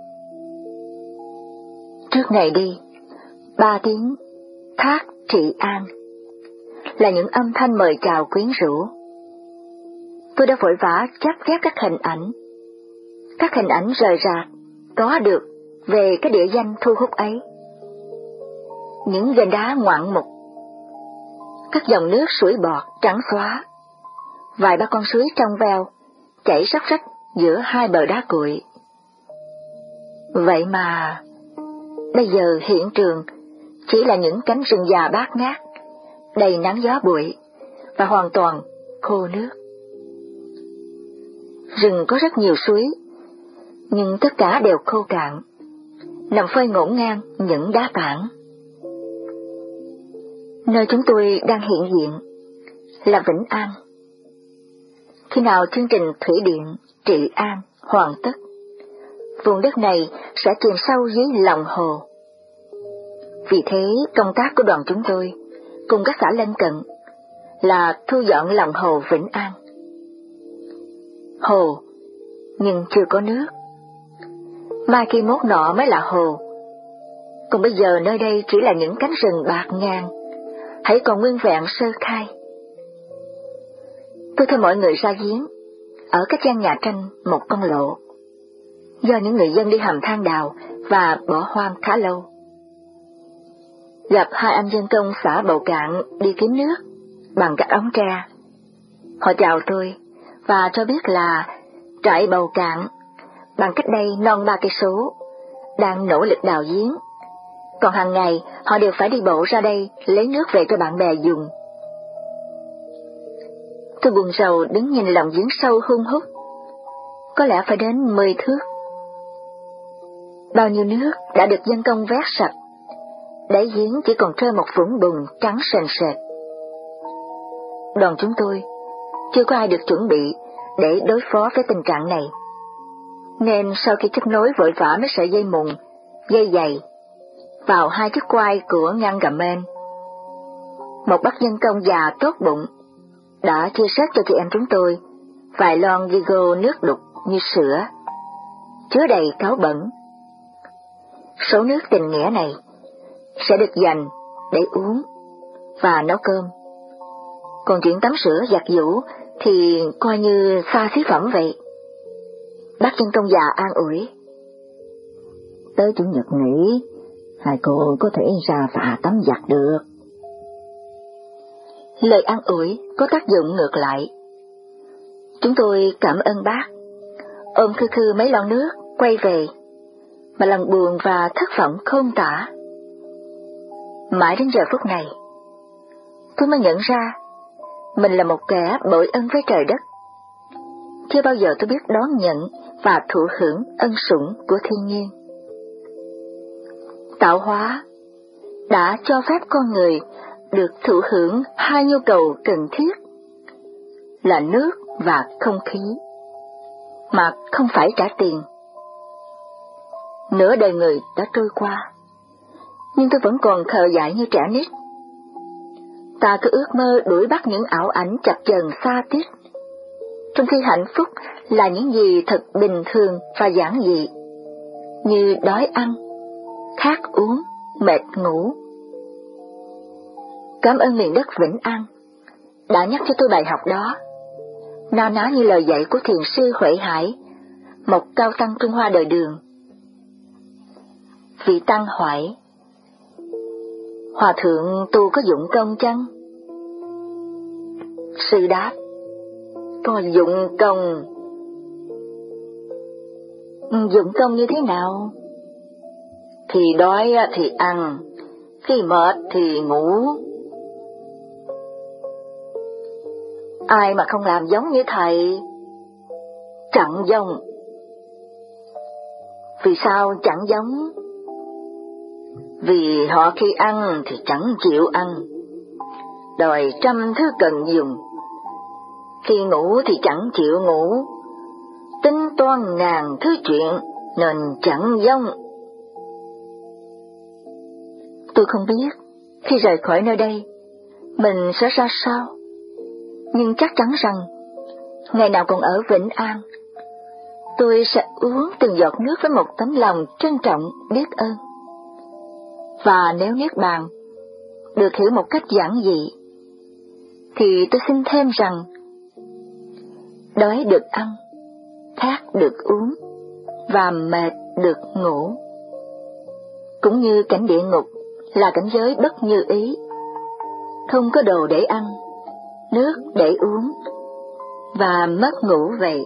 Trước này đi, ba tiếng thác Trị An là những âm thanh mời chào quyến rũ. Tôi đã vội vã chắp ghép các hình ảnh, các hình ảnh rời rạc có được về cái địa danh thu hút ấy. Những gành đá ngoạn mục, các dòng nước sủi bọt trắng xóa, vài ba con suối trong veo chảy róc rách giữa hai bờ đá cuội. Vậy mà bây giờ hiện trường chỉ là những cánh rừng già bát ngát, đầy nắng gió bụi và hoàn toàn khô nước. Rừng có rất nhiều suối, nhưng tất cả đều khô cạn, nằm phơi ngổn ngang những đá tảng. Nơi chúng tôi đang hiện diện là Vĩnh An. Khi nào chương trình thủy điện Trị An hoàn tất, vùng đất này sẽ chìm sâu dưới lòng hồ. Vì thế, công tác của đoàn chúng tôi cùng các xã lân cận là thu dọn lòng hồ Vĩnh An. Hồ, nhưng chưa có nước. Mai kia mốt nọ mới là hồ. Còn bây giờ nơi đây chỉ là những cánh rừng bạt ngàn, hãy còn nguyên vẹn sơ khai. Tôi theo mọi người ra giếng, ở các gian nhà tranh một con lộ, do những người dân đi hầm than đào và bỏ hoang khá lâu. Gặp hai anh dân công xã Bầu Cạn đi kiếm nước bằng các ống tre. Họ chào tôi và cho biết là trại Bầu Cạn bằng cách đây non ba cây số đang nỗ lực đào giếng, còn hàng ngày họ đều phải đi bộ ra đây lấy nước về cho bạn bè dùng. Tôi buồn rầu đứng nhìn lòng giếng sâu hun hút, có lẽ phải đến mười thước. Bao nhiêu nước đã được dân công vét sạch, đáy giếng chỉ còn trơ một vũng bùn trắng sền sệt. Đoàn chúng tôi chưa có ai được chuẩn bị để đối phó với tình trạng này, nên sau khi chấp nối vội vã mấy sợi dây mùng, dây dày vào hai chiếc quai của ngăn gầm men, một bác dân công già tốt bụng đã chia sẻ cho chị em chúng tôi vài lon Vigo nước đục như sữa, chứa đầy cáo bẩn. Số nước tình nghĩa này sẽ được dành để uống và nấu cơm, còn chuyện tắm rửa giặt giũ thì coi như xa xí phẩm vậy. Bác dân công già an ủi: tới chủ nhật nghỉ, hai cô có thể ra phà tắm giặt được. Lời an ủi có tác dụng ngược lại. Chúng tôi cảm ơn bác, ôm khư khư mấy lon nước quay về, mà lòng buồn và thất vọng khôn tả. Mãi đến giờ phút này, tôi mới nhận ra mình là một kẻ bội ân với trời đất. Chưa bao giờ tôi biết đón nhận và thụ hưởng ân sủng của thiên nhiên. Tạo hóa đã cho phép con người được thụ hưởng hai nhu cầu cần thiết là nước và không khí, mà không phải trả tiền. Nửa đời người đã trôi qua, nhưng tôi vẫn còn khờ dại như trẻ nít. Ta cứ ước mơ đuổi bắt những ảo ảnh chập chờn xa tít, trong khi hạnh phúc là những gì thật bình thường và giản dị, như đói ăn, khát uống, mệt ngủ. Cảm ơn miền đất Vĩnh An đã nhắc cho tôi bài học đó, na ná như lời dạy của thiền sư Huệ Hải, một cao tăng Trung Hoa đời Đường. Vị tăng hỏi: Hòa thượng tu có dụng công chăng? Sư đáp, có dụng công. Dụng công như thế nào? Khi đói thì ăn, khi mệt thì ngủ. Ai mà không làm giống như thầy? Chẳng giống. Vì sao chẳng giống? Vì họ khi ăn thì chẳng chịu ăn, đòi trăm thứ cần dùng. Khi ngủ thì chẳng chịu ngủ, tính toán ngàn thứ chuyện nên chẳng giống. Tôi không biết khi rời khỏi nơi đây mình sẽ ra sao, nhưng chắc chắn rằng ngày nào còn ở Vĩnh An, tôi sẽ uống từng giọt nước với một tấm lòng trân trọng biết ơn. Và nếu Niết Bàn được hiểu một cách giản dị, thì tôi xin thêm rằng đói được ăn, khát được uống, và mệt được ngủ. Cũng như cảnh địa ngục là cảnh giới bất như ý, không có đồ để ăn, nước để uống, và mất ngủ vậy.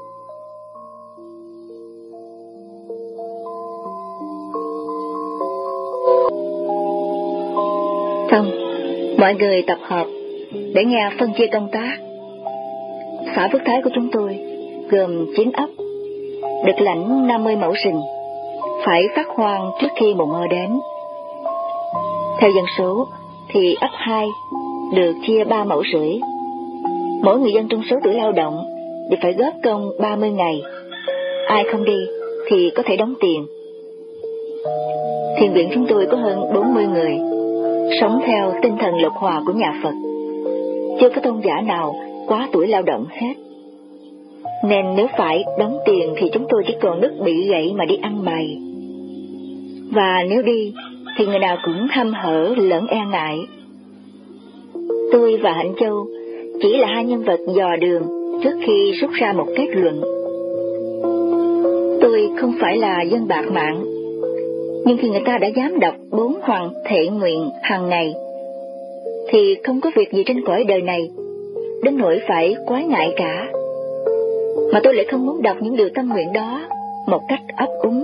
Xong, mọi người tập hợp để nghe phân chia công tác. Xã Phước Thái của chúng tôi gồm chín ấp, được lãnh năm mươi mẫu rừng, phải phát hoang trước khi mùa mưa đến. Theo dân số thì ấp hai được chia ba mẫu rưỡi. Mỗi người dân trong số tuổi lao động thì phải góp công ba mươi ngày. Ai không đi thì có thể đóng tiền. Thiền viện chúng tôi có hơn bốn mươi người, sống theo tinh thần lục hòa của nhà Phật. Chưa có tôn giả nào quá tuổi lao động hết. Nên nếu phải đóng tiền thì chúng tôi chỉ còn nước bị gãy mà đi ăn mày. Và nếu đi thì người nào cũng hăm hở lẫn e ngại. Tôi và Hạnh Châu chỉ là hai nhân vật dò đường trước khi rút ra một kết luận. Tôi không phải là dân bạc mạng, nhưng khi người ta đã dám đọc bốn hoàng thệ nguyện hàng ngày, thì không có việc gì trên cõi đời này đến nỗi phải quái ngại cả. Mà tôi lại không muốn đọc những điều tâm nguyện đó một cách ấp úng.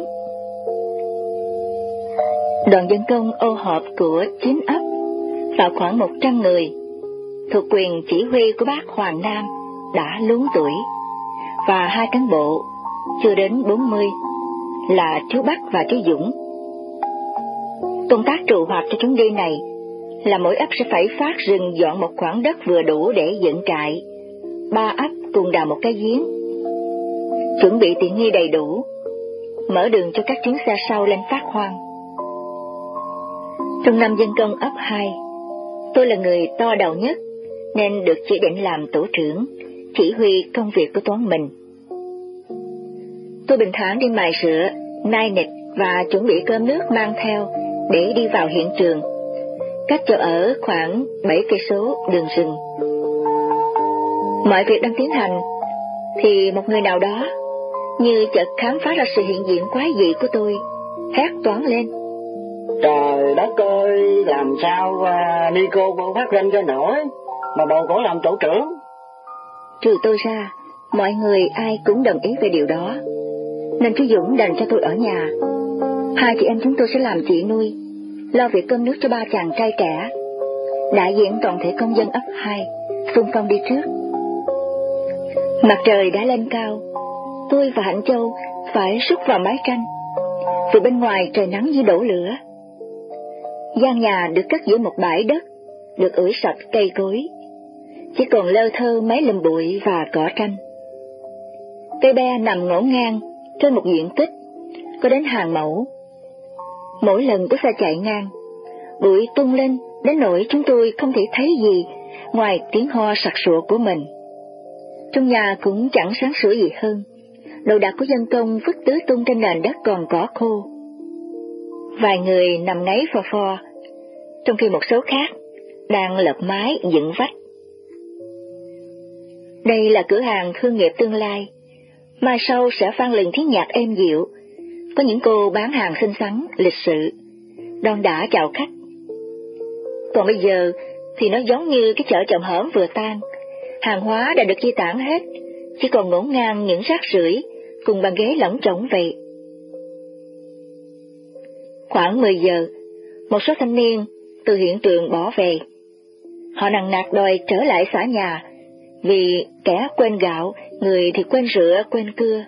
Đoàn dân công ô hợp của chín ấp vào khoảng một trăm người, thuộc quyền chỉ huy của bác Hoàng Nam đã luống tuổi, và hai cán bộ chưa đến bốn mươi là chú Bắc và chú Dũng. Công tác trụ hoạt cho chuyến đi này là mỗi ấp sẽ phải phát rừng dọn một khoảng đất vừa đủ để dựng trại, ba ấp cùng đào một cái giếng, chuẩn bị tiện nghi đầy đủ, mở đường cho các chuyến xe sau lên phát hoang. Trong năm dân công ấp hai, tôi là người to đầu nhất nên được chỉ định làm tổ trưởng, chỉ huy công việc của toán mình. Tôi bình thản đi mài sữa, nai nịch và chuẩn bị cơm nước mang theo để đi vào hiện trường, cách chỗ ở khoảng bảy cây số đường rừng. Mọi việc đang tiến hành thì một người nào đó như chợt khám phá ra sự hiện diện quái dị của tôi, hét toáng lên: Trời đất ơi, làm sao à, Nico cô phát danh cho nổi mà bầu cổ làm tổ trưởng? Trừ tôi ra, mọi người ai cũng đồng ý về điều đó, nên chú Dũng đành cho tôi ở nhà. Hai chị em chúng tôi sẽ làm chị nuôi, lo việc cơm nước cho ba chàng trai trẻ. Đại diện toàn thể công dân ấp hai xung phong đi trước. Mặt trời đã lên cao, tôi và Hạnh Châu phải rút vào mái tranh, vì bên ngoài trời nắng như đổ lửa. Gian nhà được cất giữa một bãi đất, được ủi sạch cây cối, chỉ còn lơ thơ mấy lùm bụi và cỏ tranh. Cây be nằm ngổn ngang trên một diện tích có đến hàng mẫu. Mỗi lần có xe chạy ngang, bụi tung lên đến nỗi chúng tôi không thể thấy gì ngoài tiếng ho sặc sụa của mình. Trong nhà cũng chẳng sáng sủa gì hơn, đồ đạc của dân công vứt tứ tung trên nền đất còn cỏ khô. Vài người nằm ngáy phò phò, trong khi một số khác đang lợp mái dựng vách. Đây là cửa hàng hương nghiệp tương lai, mai sau sẽ vang lừng tiếng nhạc êm dịu, có những cô bán hàng xinh xắn, lịch sự, đon đả chào khách. Còn bây giờ thì nó giống như cái chợ chậm hởm vừa tan, hàng hóa đã được di tản hết, chỉ còn ngổn ngang những rác rưởi cùng bàn ghế lỏng chỏng vậy. Khoảng mười giờ, một số thanh niên từ hiện trường bỏ về. Họ nằng nặc đòi trở lại xã nhà, vì kẻ quên gạo, người thì quên rửa, quên cưa.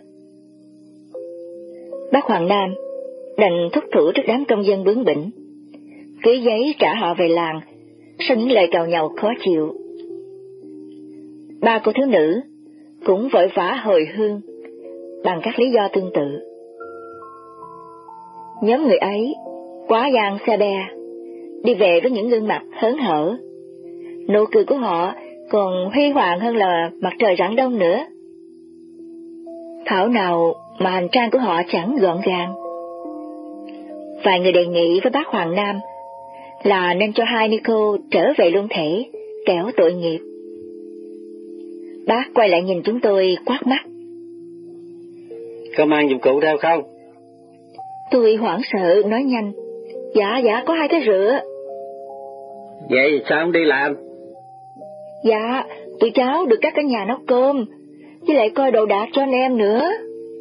Bác Hoàng Nam đành thúc thủ trước đám công dân bướng bỉnh, ký giấy trả họ về làng, sau những lời càu nhàu khó chịu. Ba cô thiếu nữ cũng vội vã hồi hương bằng các lý do tương tự. Nhóm người ấy quá giang xe be, đi về với những gương mặt hớn hở. Nụ cười của họ còn huy hoàng hơn là mặt trời rạng đông nữa. Thảo nào mà hành trang của họ chẳng gọn gàng. Vài người đề nghị với bác Hoàng Nam là nên cho hai ni cô trở về luôn thể, kẻo tội nghiệp. Bác quay lại nhìn chúng tôi quát mắt. Có mang dụng cụ theo không? Tôi hoảng sợ nói nhanh. Dạ, dạ, có hai cái rửa. Vậy sao không đi làm? Dạ, tụi cháu được các cả nhà nấu cơm, với lại coi đồ đạc cho anh em nữa.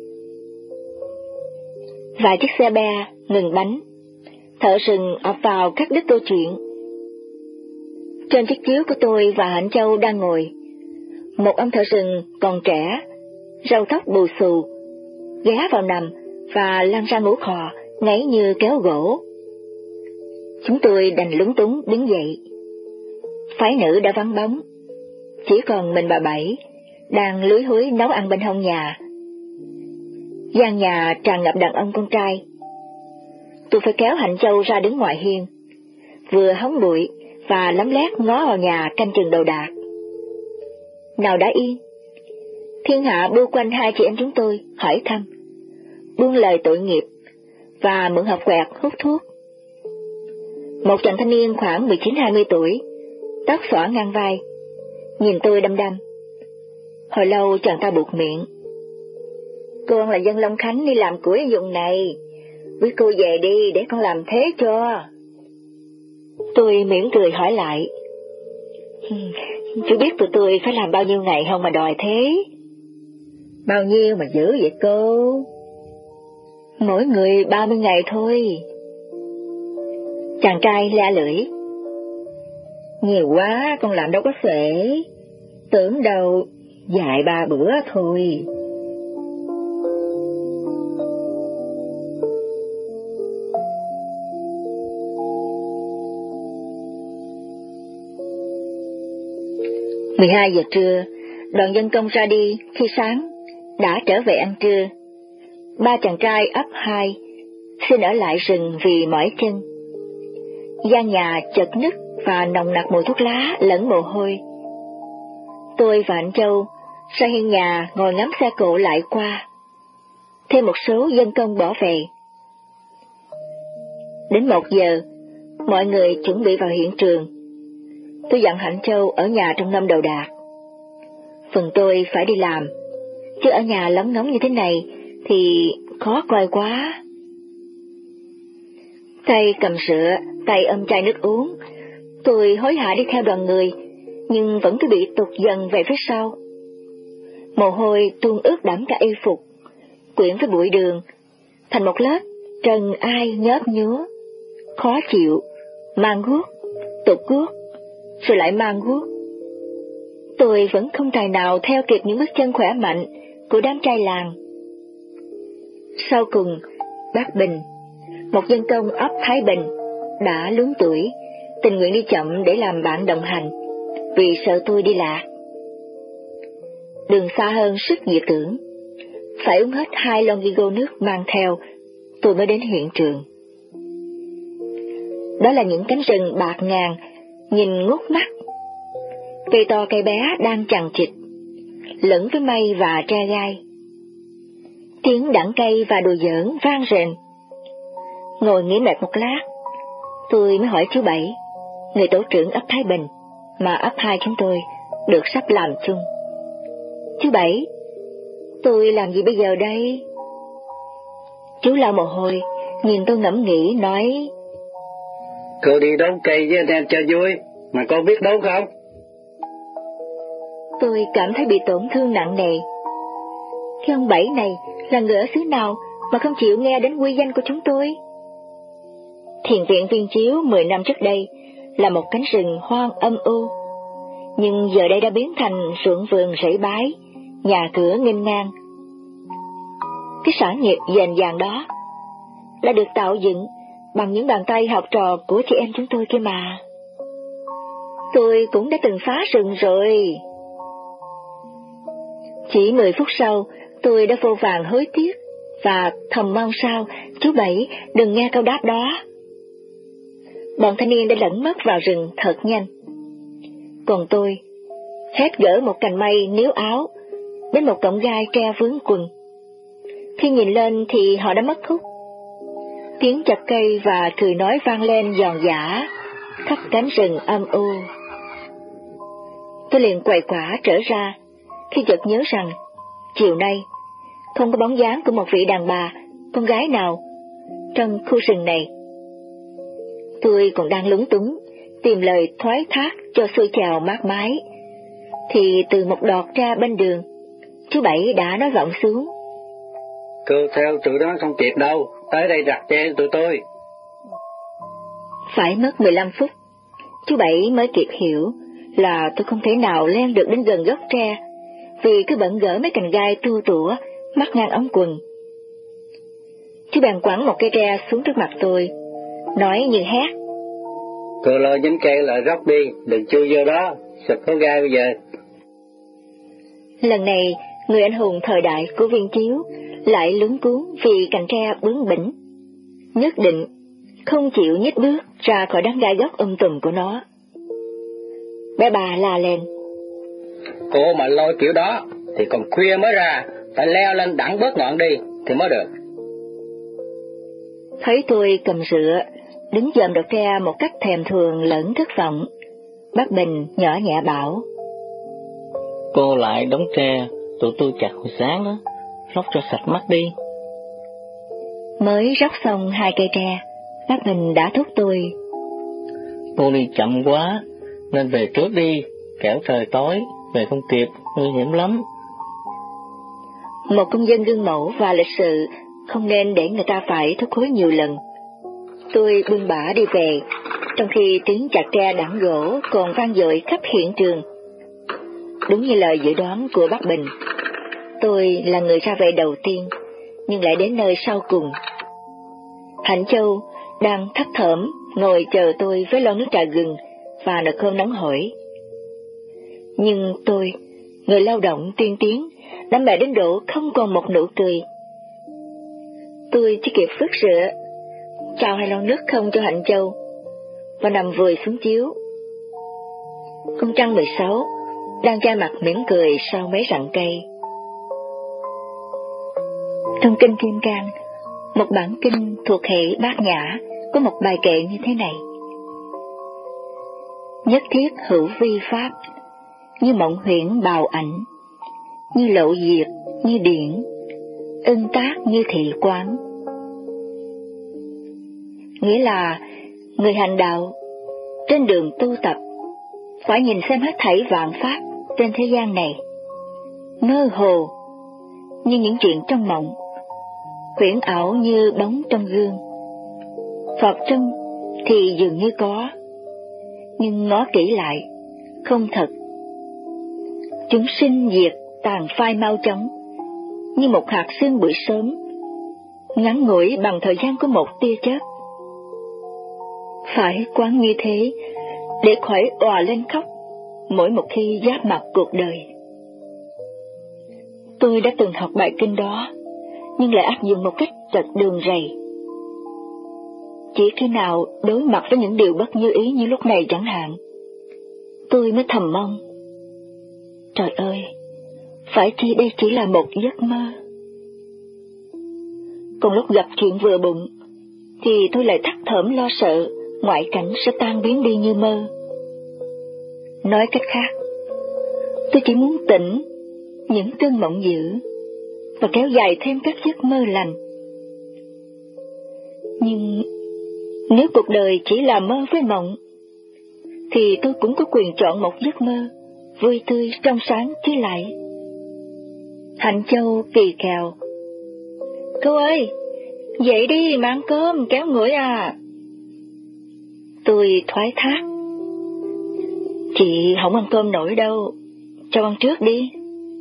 Vài chiếc xe be ngừng bánh, thợ sừng ập vào cắt đứt câu chuyện. Trên chiếc chiếu của tôi và Hạnh Châu đang ngồi, một ông thợ sừng còn trẻ, râu tóc bù xù, ghé vào nằm và lăn ra ngủ khò, ngáy như kéo gỗ. Chúng tôi đành lúng túng đứng dậy. Phái nữ đã vắng bóng, chỉ còn mình bà Bảy đang lúi húi nấu ăn bên hông nhà. Gian nhà tràn ngập đàn ông con trai. Tôi phải kéo Hạnh Châu ra đứng ngoài hiên, vừa hóng bụi và lấm lét ngó vào nhà canh chừng đồ đạc. Nào đã yên, thiên hạ bu quanh hai chị em chúng tôi hỏi thăm, buông lời tội nghiệp và mượn hộp quẹt hút thuốc. Một chàng thanh niên khoảng mười chín hai mươi tuổi, tóc xõa ngang vai, nhìn tôi đăm đăm. Hồi lâu chàng ta buột miệng. Con là dân Long Khánh đi làm củi ở vùng này, với cô về đi để con làm thế cho. Tôi mỉm cười hỏi lại. Chú biết tụi tôi phải làm bao nhiêu ngày không mà đòi thế? Bao nhiêu mà dữ vậy cô? Mỗi người ba mươi ngày thôi. Chàng trai la lưỡi. Nhiều quá con làm đâu có xuể, tưởng đâu dạy ba bữa thôi. mười hai giờ trưa, đoàn dân công ra đi khi sáng, đã trở về ăn trưa. Ba chàng trai ấp hai xin ở lại rừng vì mỏi chân. Gian nhà chật nứt và nồng nặc mùi thuốc lá lẫn mồ hôi. Tôi và anh Châu ra hiên nhà ngồi ngắm xe cộ lại qua. Thêm một số dân công bỏ về. Đến một giờ, mọi người chuẩn bị vào hiện trường. Tôi dặn Hạnh Châu ở nhà trong năm đầu đạc. Phần tôi phải đi làm, chứ ở nhà lóng ngóng như thế này thì khó coi quá. Tay cầm sữa, tay ôm chai nước uống, tôi hối hả đi theo đoàn người, nhưng vẫn cứ bị tụt dần về phía sau. Mồ hôi tuôn ướt đẫm cả y phục, quyện với bụi đường, thành một lớp trần ai nhớp nhúa, khó chịu, mang guốc, tụt guốc, rồi lại mang guốc. Tôi vẫn không tài nào theo kịp những bước chân khỏe mạnh của đám trai làng. Sau cùng, bác Bình, một dân công ấp Thái Bình, đã lớn tuổi, tình nguyện đi chậm để làm bạn đồng hành, vì sợ tôi đi lạc. Đường xa hơn sức dự tưởng, phải uống hết hai lon gigo nước mang theo, tôi mới đến hiện trường. Đó là những cánh rừng bạt ngàn, nhìn ngút mắt. Cây to cây bé đang chằng chịt, lẫn với mây và tre gai. Tiếng đẳng cây và đùa giỡn vang rền. Ngồi nghĩ mệt một lát, tôi mới hỏi chú Bảy, người tổ trưởng ấp Thái Bình, mà ấp hai chúng tôi được sắp làm chung. Chú Bảy, tôi làm gì bây giờ đây? Chú lau mồ hôi, nhìn tôi ngẫm nghĩ, nói: Cô đi đấu cây với anh em cho vui, mà con biết đấu không? tôi cảm thấy bị tổn thương nặng nề. Cái ông Bảy này là người ở xứ nào mà không chịu nghe đến quy danh của chúng tôi? Thiền viện Viên Chiếu mười năm trước đây là một cánh rừng hoang âm u, nhưng giờ đây đã biến thành ruộng vườn rẫy bái, nhà cửa nghênh ngang. Cái sản nghiệp dền dàng đó đã được tạo dựng bằng những bàn tay học trò của chị em chúng tôi kia mà. Tôi cũng đã từng phá rừng rồi. Chỉ mười phút sau, tôi đã vô vàn hối tiếc và thầm mong sao chú Bảy đừng nghe câu đáp đó. Bọn thanh niên đã lẫn mất vào rừng thật nhanh. Còn tôi, hết gỡ một cành mây níu áo, đến một cọng gai treo vướng quần. Khi nhìn lên thì họ đã mất hút. Tiếng chặt cây và cười nói vang lên giòn giã khắp cánh rừng âm u. Tôi liền quậy quả trở ra khi chợt nhớ rằng chiều nay không có bóng dáng của một vị đàn bà, con gái nào trong khu rừng này. Tôi còn đang lúng túng tìm lời thoái thác cho xuôi chèo mát mái, thì từ một đọt ra bên đường, chú Bảy đã nói vọng xuống: Cô theo tụi đó không kịp đâu, tới đây đặt che tụi tôi. Phải mất mười lăm phút, chú Bảy mới kịp hiểu là tôi không thể nào len được đến gần gốc tre, vì cứ bận gỡ mấy cành gai tua tủa mắc ngang ống quần. Chú bèn quẳng một cây tre xuống trước mặt tôi, nói như hét: Cô lo nhánh cây lại róc đi, đừng chui vô đó, sụp có gai bây giờ. Lần này, người anh hùng thời đại của Viên Chiếu lại luống cuống vì cành tre bướng bỉnh, nhất định không chịu nhích bước ra khỏi đám gai gốc um tùm của nó. Bé bà la lên: Cô mà lôi kiểu đó thì còn khuya mới ra, phải leo lên đẳng bớt ngọn đi thì mới được. Thấy tôi cầm rựa đứng dòm đọt tre một cách thèm thuồng lẫn thất vọng, bác Bình nhỏ nhẹ bảo: Cô lại đống tre tụi tôi chặt hồi sáng đó, róc cho sạch mắt đi. Mới róc xong hai cây tre, bác Bình đã thúc tôi: Cô đi chậm quá nên về trước đi, kẻo trời tối về không kịp, nguy hiểm lắm. Một công dân gương mẫu và lịch sự không nên để người ta phải thúc hối nhiều lần. Tôi buông bả đi về, trong khi tiếng chặt tre đãng gỗ còn vang dội khắp hiện trường. Đúng như lời dự đoán của bác Bình, tôi là người ra về đầu tiên, nhưng lại đến nơi sau cùng. Hạnh Châu đang thấp thởm ngồi chờ tôi với lon nước trà gừng và nồi cơm nóng hổi. Nhưng tôi, người lao động tiên tiến, đã mệt đến độ không còn một nụ cười. Tôi chỉ kịp vứt rửa, trao hai lon nước không cho Hạnh Châu, và nằm vùi xuống chiếu. Con trăng mười sáu đang che mặt mỉm cười sau mấy rặng cây. Trong kinh Kim Cang, một bản kinh thuộc hệ Bát Nhã có một bài kệ như thế này: Nhất thiết hữu vi pháp, như mộng huyễn bào ảnh, như lộ diệt, như điển, ưng tác như thị quán. Nghĩa là người hành đạo trên đường tu tập phải nhìn xem hết thảy vạn pháp trên thế gian này mơ hồ như những chuyện trong mộng, huyễn ảo như bóng trong gương. Phật trông thì dường như có, nhưng ngó kỹ lại không thật. Chúng sinh diệt tàn phai mau chóng, như một hạt sương buổi sớm, ngắn ngủi bằng thời gian của một tia chớp. Phải quán như thế để khỏi òa lên khóc mỗi một khi giáp mặt cuộc đời. Tôi đã từng học bài kinh đó, nhưng lại áp dụng một cách chật đường rầy. Chỉ khi nào đối mặt với những điều bất như ý như lúc này chẳng hạn, tôi mới thầm mong: trời ơi, phải chi đây chỉ là một giấc mơ? Còn lúc gặp chuyện vừa bụng, thì tôi lại thắt thởm lo sợ ngoại cảnh sẽ tan biến đi như mơ. Nói cách khác, tôi chỉ muốn tỉnh những cơn mộng dữ và kéo dài thêm các giấc mơ lành. Nhưng nếu cuộc đời chỉ là mơ với mộng, thì tôi cũng có quyền chọn một giấc mơ vui tươi, trong sáng chứ lại. Hạnh Châu kỳ kèo: Cô ơi, dậy đi mà ăn cơm, kéo nguội à. Tôi thoái thác: Chị không ăn cơm nổi đâu, cho ăn trước đi.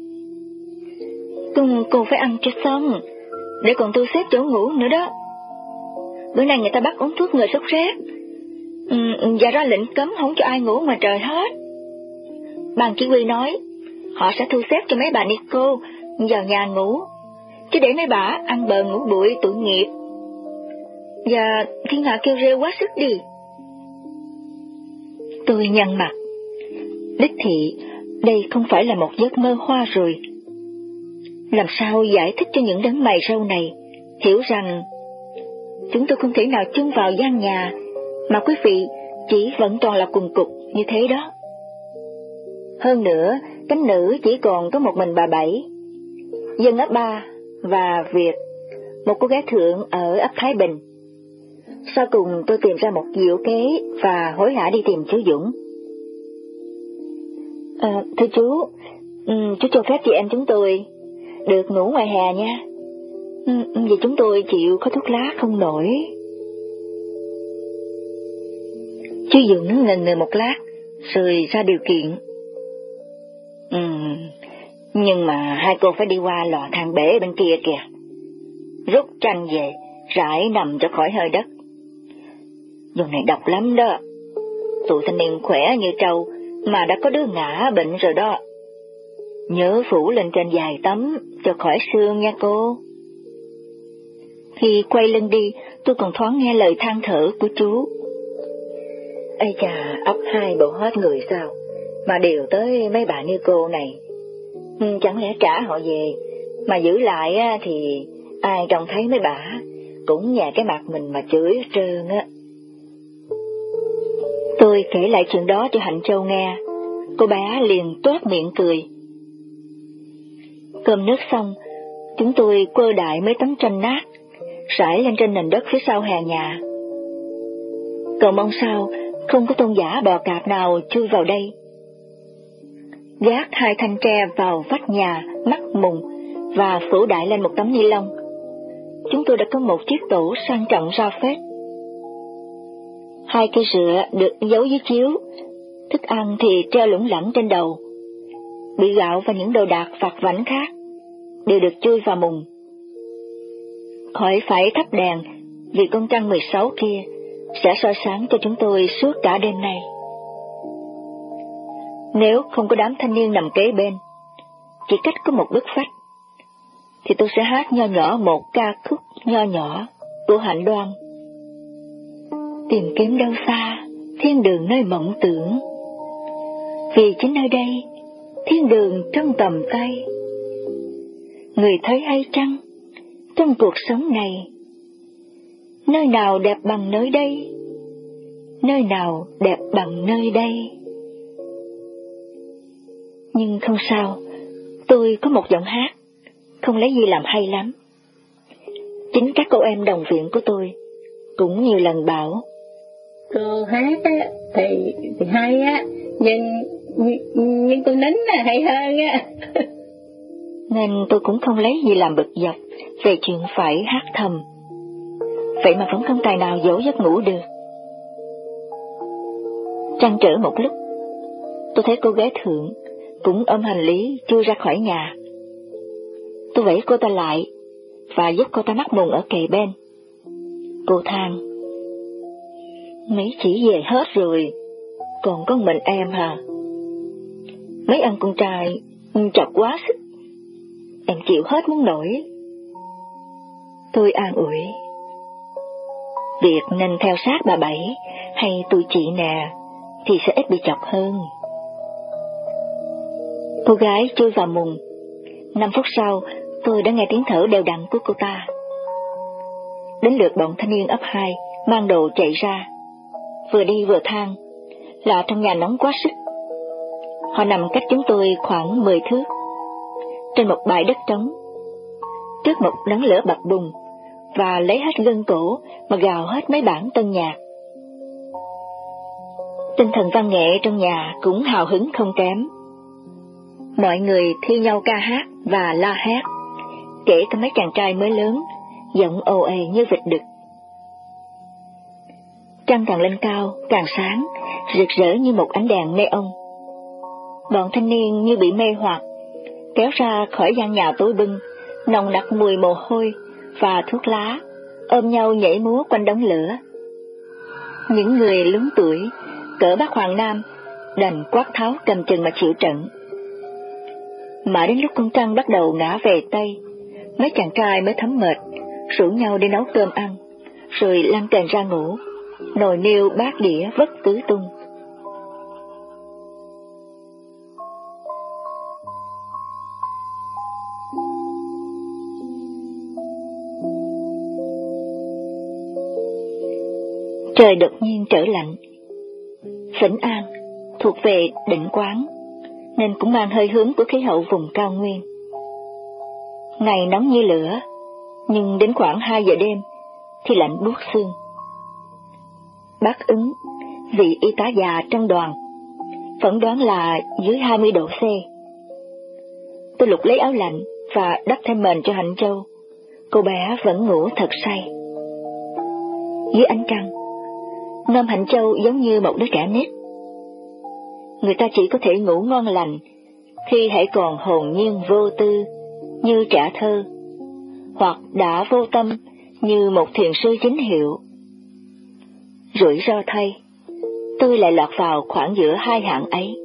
Cô, cô phải ăn cho xong, để còn tôi xếp chỗ ngủ nữa đó. Bữa nay người ta bắt uống thuốc ngừa sốt rét, ừ, và ra lệnh cấm không cho ai ngủ ngoài trời hết. Ban chỉ huy nói họ sẽ thu xếp cho mấy bà Nico vào nhà ngủ, chứ để mấy bà ăn bờ ngủ bụi tội nghiệp. Và thiên hạ kêu rêu quá sức đi. Tôi nhăn mặt: Đích thị đây không phải là một giấc mơ hoa rồi. Làm sao giải thích cho những đấng mày râu này hiểu rằng chúng tôi không thể nào chung vào gian nhà mà quý vị chỉ vẫn toàn là cùng cục như thế đó. Hơn nữa, cánh nữ chỉ còn có một mình bà Bảy, dân ấp Ba và Việt, một cô gái thượng ở ấp Thái Bình. Sau cùng tôi tìm ra một diệu kế và hối hả đi tìm chú Dũng. À, thưa chú, um, chú cho phép chị em chúng tôi được ngủ ngoài hè nha, um, vì chúng tôi chịu có thuốc lá không nổi. Chú Dũng ngần ngừ một lát rồi ra điều kiện: um, Nhưng mà hai cô phải đi qua lò than bể bên kia kìa, rút tranh về rải nằm cho khỏi hơi đất. Vùng này độc lắm đó, tụi thanh niên khỏe như trâu mà đã có đứa ngã bệnh rồi đó. Nhớ phủ lên trên vài tấm cho khỏi xương nha cô. Khi quay lưng đi, tôi còn thoáng nghe lời than thở của chú: Ây chà, ấp hai bộ hết người sao mà điều tới mấy bà như cô này. Ừ, chẳng lẽ trả họ về mà giữ lại thì ai trông thấy mấy bà cũng nhè cái mặt mình mà chửi hết trơn á. Tôi kể lại chuyện đó cho Hạnh Châu nghe, cô bé liền toét miệng cười. Cơm nước xong, chúng tôi quơ đại mấy tấm tranh nát rải lên trên nền đất phía sau hè nhà. Cầu mong sao không có tôn giả bò cạp nào chui vào đây. Gác hai thanh tre vào vách nhà mắc mùng và phủ đại lên một tấm ni lông, chúng tôi đã có một chiếc tủ sang trọng ra phết. Hai cây rựa được giấu dưới chiếu, thức ăn thì treo lủng lẳng trên đầu, bị gạo và những đồ đạc vặt vãnh khác đều được chui vào mùng. Khỏi phải thắp đèn vì con trăng mười sáu kia sẽ soi sáng cho chúng tôi suốt cả đêm nay. Nếu không có đám thanh niên nằm kế bên, chỉ cách có một bức vách, thì tôi sẽ hát nho nhỏ một ca khúc nho nhỏ của Hạnh Đoan: Tìm kiếm đâu xa thiên đường nơi mộng tưởng, vì chính nơi đây thiên đường trong tầm tay. Người thấy hay chăng trong cuộc sống này, nơi nào đẹp bằng nơi đây, nơi nào đẹp bằng nơi đây. Nhưng không sao, tôi có một giọng hát không lấy gì làm hay lắm. Chính các cô em đồng viện của tôi cũng nhiều lần bảo: Cô hát á, thì, thì hay á, nhưng, nhưng cô nín là hay hơn á. Nên tôi cũng không lấy gì làm bực dọc về chuyện phải hát thầm. Vậy mà vẫn không tài nào dỗ giấc ngủ được. Trăn trở một lúc, tôi thấy cô gái thượng cũng ôm hành lý chui ra khỏi nhà. Tôi vẫy cô ta lại và giúp cô ta mắc mùng ở kề bên. Cô than: Mấy chỉ về hết rồi, còn có mình em hả? Mấy anh con trai chọc quá sức, em chịu hết muốn nổi. Tôi an ủi: Việc nên theo sát bà Bảy hay tụi chị nè thì sẽ ít bị chọc hơn. Cô gái chui vào mùng. Năm phút sau, tôi đã nghe tiếng thở đều đặn của cô ta. Đến lượt bọn thanh niên ấp hai mang đồ chạy ra, vừa đi vừa than là trong nhà nóng quá sức. Họ nằm cách chúng tôi khoảng mười thước, trên một bãi đất trống, trước một đống lửa bập bùng, và lấy hết gân cổ mà gào hết mấy bản tân nhạc. Tinh thần văn nghệ trong nhà cũng hào hứng không kém. Mọi người thi nhau ca hát và la hét, kể cả mấy chàng trai mới lớn, giọng ồ ề như vịt đực. Trăng càng lên cao, càng sáng, rực rỡ như một ánh đèn neon. Bọn thanh niên như bị mê hoặc, kéo ra khỏi gian nhà tối bưng, nồng nặc mùi mồ hôi và thuốc lá, ôm nhau nhảy múa quanh đống lửa. Những người lớn tuổi, cỡ bác Hoàng Nam, đành quát tháo cầm chừng mà chịu trận. Mà đến lúc con trăng bắt đầu ngã về Tây, mấy chàng trai mới thấm mệt, rủ nhau đi nấu cơm ăn, rồi lăn kềnh ra ngủ, nồi niêu bát đĩa vất tứ tung. Trời đột nhiên trở lạnh. Vĩnh An thuộc về Định Quán, nên cũng mang hơi hướng của khí hậu vùng cao nguyên. Ngày nóng như lửa, nhưng đến khoảng hai giờ đêm thì lạnh buốt xương. Bác Ứng, vị y tá già trong đoàn, phỏng đoán là dưới hai mươi độ C. Tôi lục lấy áo lạnh và đắp thêm mền cho Hạnh Châu. Cô bé vẫn ngủ thật say. Dưới ánh trăng, Nom Hạnh Châu giống như một đứa trẻ nít. Người ta chỉ có thể ngủ ngon lành khi hãy còn hồn nhiên vô tư như trẻ thơ, hoặc đã vô tâm như một thiền sư chính hiệu. Rủi ro thay, tôi lại lọt vào khoảng giữa hai hạng ấy.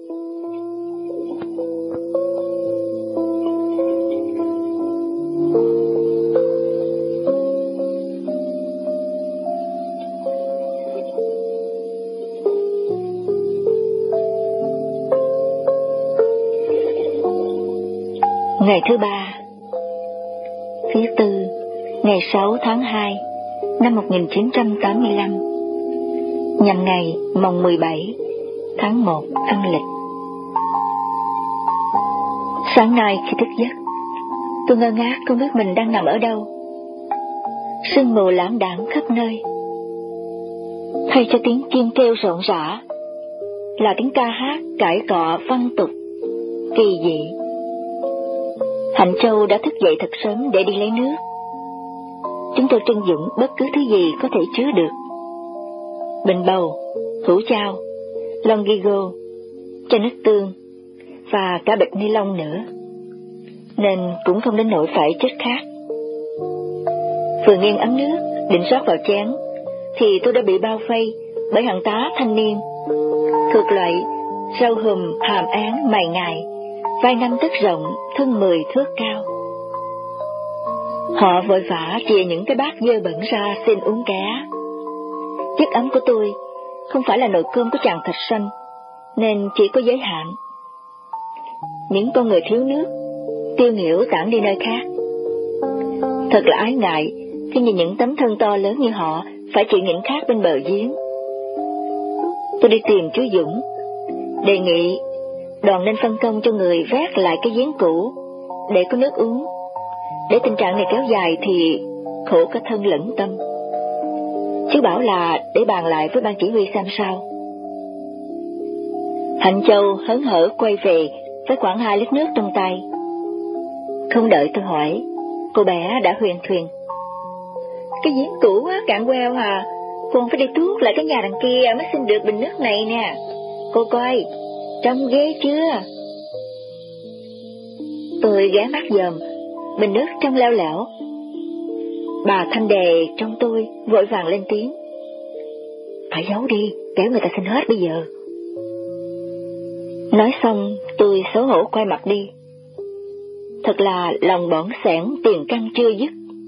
Ngày thứ ba, thứ tư, ngày sáu tháng hai năm một nghìn chín trăm tám mươi lăm, nhằm ngày mồng mười bảy tháng một âm lịch. Sáng nay khi thức giấc, tôi ngơ ngác không biết mình đang nằm ở đâu. Sương mù lãng đãng khắp nơi. Thay cho tiếng chim kêu rộn rã là tiếng ca hát cãi cọ văn tục kỳ dị. Hạnh Châu đã thức dậy thật sớm để đi lấy nước. Chúng tôi trưng dụng bất cứ thứ gì có thể chứa được: bình bầu, hũ chao, lon gigo, chai nước tương và cả bịch ni lông nữa, nên cũng không đến nỗi phải chết khát. Vừa nghiêng ấm nước định rót vào chén thì tôi đã bị bao vây bởi hàng tá thanh niên thuộc loại rau hùm hàm án mày ngài, vai năm tấc rộng, thân mười thước cao. Họ vội vã chìa những cái bát dơ bẩn ra xin uống ké. Chiếc ấm của tôi không phải là nồi cơm của chàng thạch xanh, nên chỉ có giới hạn. Những con người thiếu nước tiêu nghỉu tản đi nơi khác. Thật là ái ngại khi nhìn những tấm thân to lớn như họ phải chịu nhịn khát bên bờ giếng. Tôi đi tìm chú Dũng, đề nghị đoàn nên phân công cho người vét lại cái giếng cũ để có nước uống. Để tình trạng này kéo dài thì khổ cả thân lẫn tâm. Chú bảo là để bàn lại với ban chỉ huy xem sao. Hạnh Châu hớn hở quay về với khoảng hai lít nước trong tay. Không đợi tôi hỏi, cô bé đã huyền thuyền: cái giếng cũ á, cạn queo à, còn phải đi tuốt lại cái nhà đằng kia mới xin được bình nước này nè. Cô coi, trông ghê chưa? Tôi ghé mắt dòm, bình nước trong leo lẻo. Bà Thanh Đề trong tôi vội vàng lên tiếng: phải giấu đi, kéo người ta xin hết bây giờ. Nói xong tôi xấu hổ quay mặt đi. Thật là lòng bỏng xẻn tiền căn chưa dứt.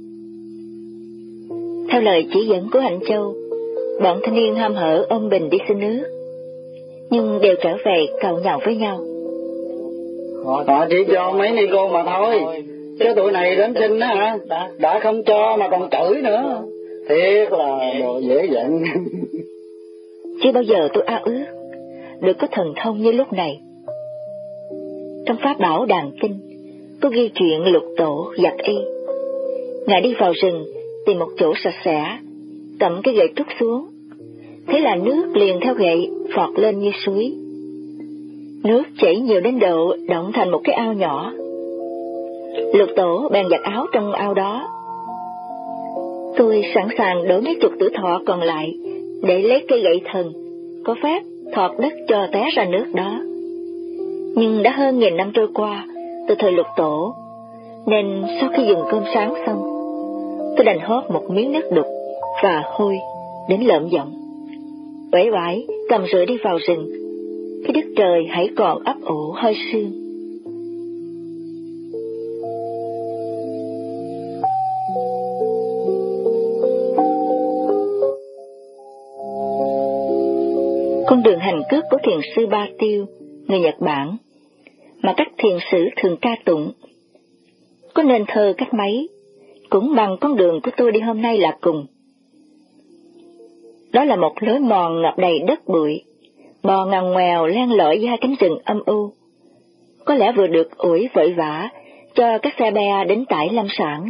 Theo lời chỉ dẫn của Hạnh Châu, bọn thanh niên ham hở ôm bình đi xin nước, nhưng đều trở về càu nhàu với nhau. Họ ta chỉ cho mấy ni cô mà thôi, chứ tụi này đến xin á hả, đã không cho mà còn chửi nữa. Thiệt là đồ dễ giận. Chưa bao giờ tôi ao ước được có thần thông như lúc này. Trong pháp bảo đàn kinh có ghi chuyện Lục Tổ giặt y. Ngài đi vào rừng tìm một chỗ sạch sẽ, cầm cái gậy trúc xuống, thế là nước liền theo gậy vọt lên như suối. Nước chảy nhiều đến độ động thành một cái ao nhỏ. Lục Tổ bèn giặt áo trong ao đó. Tôi sẵn sàng đổ mấy chục tuổi thọ còn lại để lấy cây gậy thần, có phép thọt đất cho té ra nước đó. Nhưng đã hơn nghìn năm trôi qua từ thời Lục Tổ, nên sau khi dùng cơm sáng xong, tôi đành hót một miếng nước đục và hôi đến lợm giọng, uể oải cầm rưỡi đi vào rừng, khi đất trời hãy còn ấp ủ hơi sương. Con đường hành cước của thiền sư Ba Tiêu, người Nhật Bản, mà các thiền sử thường ca tụng, có nên thơ cách mấy, cũng bằng con đường của tôi đi hôm nay là cùng. Đó là một lối mòn ngập đầy đất bụi, bò ngoằn ngoèo len lỏi giữa hai cánh rừng âm u, có lẽ vừa được ủi vội vã cho các xe be đến tải lâm sản.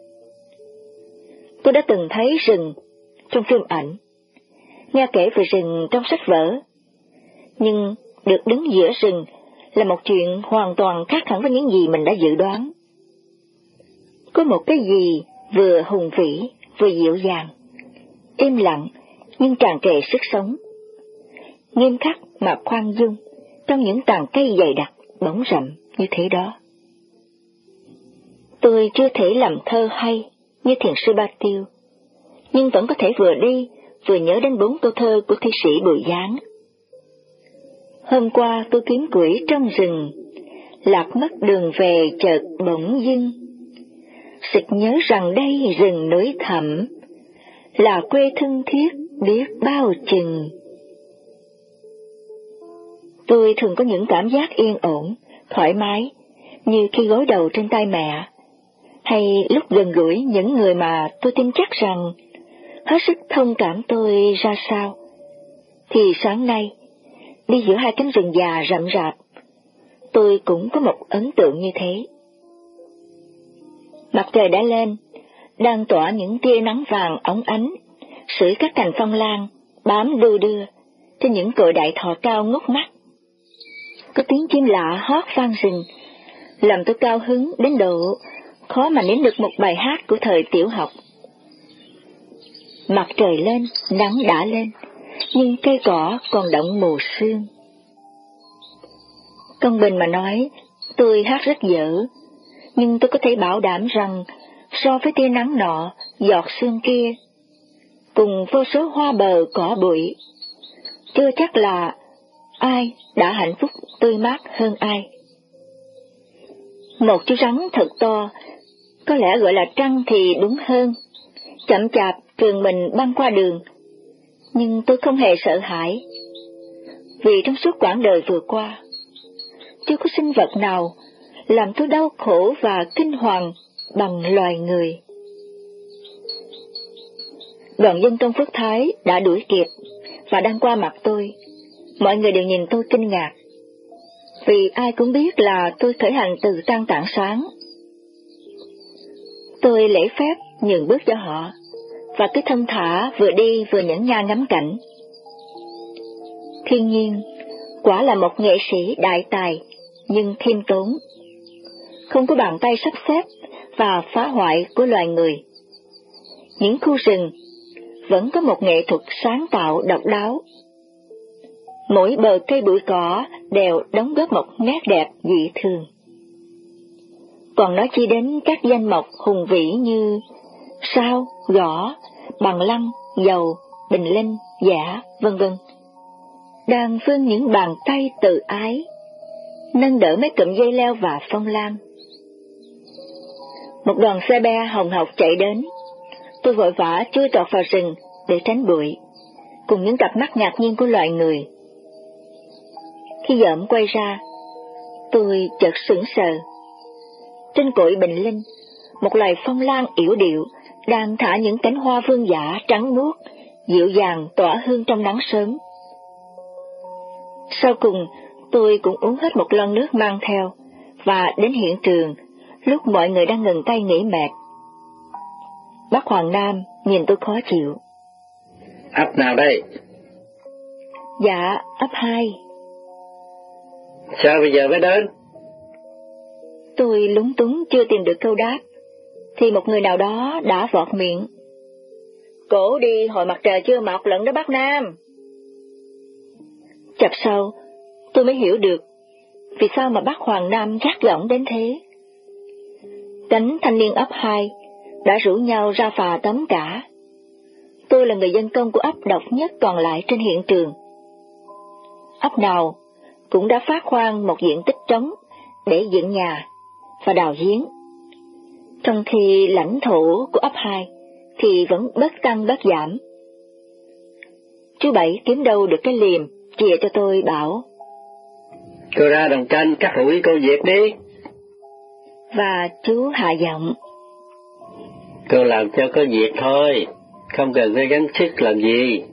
Tôi đã từng thấy rừng trong phim ảnh, nghe kể về rừng trong sách vở, nhưng được đứng giữa rừng là một chuyện hoàn toàn khác hẳn với những gì mình đã dự đoán. Có một cái gì vừa hùng vĩ, vừa dịu dàng, im lặng nhưng tràn trề sức sống, nghiêm khắc mà khoan dung trong những tàn cây dày đặc, bóng rậm như thế đó. Tôi chưa thể làm thơ hay như thiền sư Ba Tiêu, nhưng vẫn có thể vừa đi vừa nhớ đến bốn câu thơ của thi sĩ Bùi Giáng. Hôm qua tôi kiếm củi trong rừng, lạc mất đường về chợt bỗng dưng, sực nhớ rằng đây rừng núi thẳm, là quê thân thiết biết bao chừng. Tôi thường có những cảm giác yên ổn, thoải mái, như khi gối đầu trên tay mẹ, hay lúc gần gũi những người mà tôi tin chắc rằng hết sức thông cảm tôi ra sao. Thì sáng nay, đi giữa hai cánh rừng già rậm rạp, tôi cũng có một ấn tượng như thế. Mặt trời đã lên, đang tỏa những tia nắng vàng óng ánh, sưởi các cành phong lan bám đu đưa trên những cội đại thọ cao ngút mắt. Có tiếng chim lạ hót vang rừng, làm tôi cao hứng đến độ khó mà nếm được một bài hát của thời tiểu học. Mặt trời lên, nắng đã lên, nhưng cây cỏ còn động mù sương. Công bình mà nói, tôi hát rất dở, nhưng tôi có thể bảo đảm rằng so với tia nắng nọ, giọt sương kia, cùng vô số hoa bờ cỏ bụi, chưa chắc là ai đã hạnh phúc tươi mát hơn ai. Một chú rắn thật to, có lẽ gọi là trăng thì đúng hơn, chậm chạp trường mình băng qua đường, nhưng tôi không hề sợ hãi, vì trong suốt quãng đời vừa qua, chưa có sinh vật nào làm tôi đau khổ và kinh hoàng bằng loài người. Đoàn dân Tôn Phước Thái đã đuổi kịp và đang qua mặt tôi. Mọi người đều nhìn tôi kinh ngạc, vì ai cũng biết là tôi khởi hành từ trăng tảng sáng. Tôi lễ phép nhường bước cho họ, và cứ thông thả vừa đi vừa nhẫn nha ngắm cảnh. Thiên nhiên quả là một nghệ sĩ đại tài nhưng khiêm tốn, không có bàn tay sắp xếp và phá hoại của loài người. Những khu rừng vẫn có một nghệ thuật sáng tạo độc đáo. Mỗi bờ cây bụi cỏ đều đóng góp một nét đẹp dị thường. Còn nói chi đến các danh mộc hùng vĩ như sao, gõ, bằng lăng, dầu, bình linh, giả, vân vân, đang vươn những bàn tay từ ái, nâng đỡ mấy cụm dây leo và phong lan. Một đoàn xe be hồng hộc chạy đến, tôi vội vã chui tọt vào rừng để tránh bụi, cùng những cặp mắt ngạc nhiên của loài người. Khi dợm quay ra, tôi chợt sững sờ. Trên cội bình linh, một loài phong lan yểu điệu đang thả những cánh hoa vương giả trắng muốt, dịu dàng tỏa hương trong nắng sớm. Sau cùng, tôi cũng uống hết một lon nước mang theo, và đến hiện trường, lúc mọi người đang ngừng tay nghỉ mệt. Bác Hoàng Nam nhìn tôi khó chịu. Ấp nào đây? Dạ, ấp hai. Sao bây giờ mới đến? Tôi lúng túng chưa tìm được câu đáp, thì một người nào đó đã vọt miệng. Cổ đi hồi mặt trời chưa mọc lận đó bác Nam. Chập sau, tôi mới hiểu được vì sao mà bác Hoàng Nam gắt gỏng đến thế. Cánh thanh niên ấp hai đã rủ nhau ra phà tắm cả. Tôi là người dân công của ấp độc nhất còn lại trên hiện trường. Ấp nào cũng đã phát khoan một diện tích trống để dựng nhà và đào giếng, trong khi lãnh thổ của ấp hai thì vẫn bớt tăng bớt giảm. Chú Bảy kiếm đâu được cái liềm, chìa cho tôi bảo: Cô ra đồng tranh cắt hủi cô Việt đi. Và chú hạ giọng: Cô làm cho có việc thôi, không cần phải gắng sức làm gì.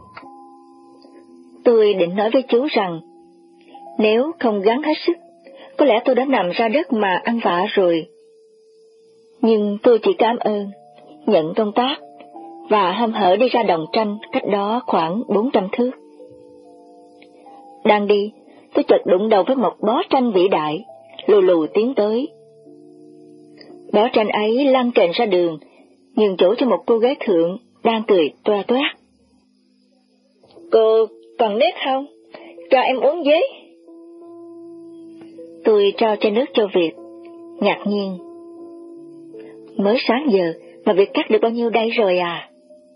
Tôi định nói với chú rằng, nếu không gắng hết sức, có lẽ tôi đã nằm ra đất mà ăn vạ rồi. Nhưng tôi chỉ cảm ơn, nhận công tác, và hăm hở đi ra đồng tranh cách đó khoảng bốn trăm thước. Đang đi, tôi chợt đụng đầu với một bó tranh vĩ đại, lù lù tiến tới. Bó tranh ấy lăn kềnh ra đường, nhường chỗ cho một cô gái thượng đang cười toa toát. Cô còn nước không? Cho em uống với. Tôi trao chai nước cho Việt, ngạc nhiên. Mới sáng giờ mà Việt cắt được bao nhiêu đây rồi à?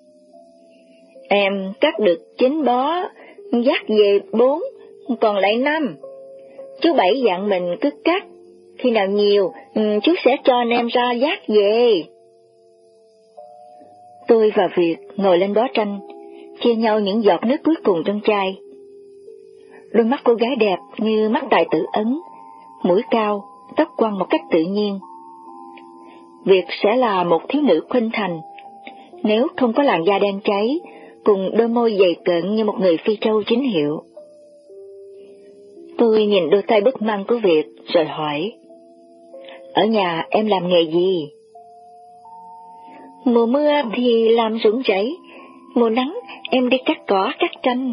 Em cắt được chín bó, dắt về bốn, còn lại năm. Chú Bảy dặn mình cứ cắt, khi nào nhiều chú sẽ cho anh em ra dắt về. Tôi và Việt ngồi lên bó tranh, chia nhau những giọt nước cuối cùng trong chai. Đôi mắt cô gái đẹp như mắt tài tử Ấn, mũi cao, tóc quăn một cách tự nhiên. Việt sẽ là một thiếu nữ khuynh thành, nếu không có làn da đen cháy, cùng đôi môi dày cộn như một người Phi Châu chính hiệu. Tôi nhìn đôi tay búp măng của Việt rồi hỏi: Ở nhà em làm nghề gì? Mùa mưa thì làm rụng rẫy, mùa nắng em đi cắt cỏ cắt tranh.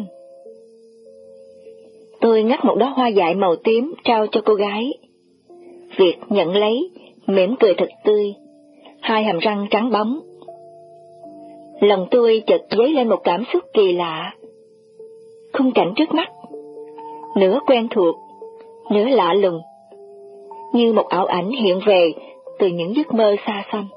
Tôi ngắt một đóa hoa dại màu tím trao cho cô gái. Việt nhận lấy, mỉm cười thật tươi, hai hàm răng trắng bóng. Lòng tôi chợt dấy lên một cảm xúc kỳ lạ. Khung cảnh trước mắt, nửa quen thuộc, nửa lạ lùng, như một ảo ảnh hiện về từ những giấc mơ xa xăm.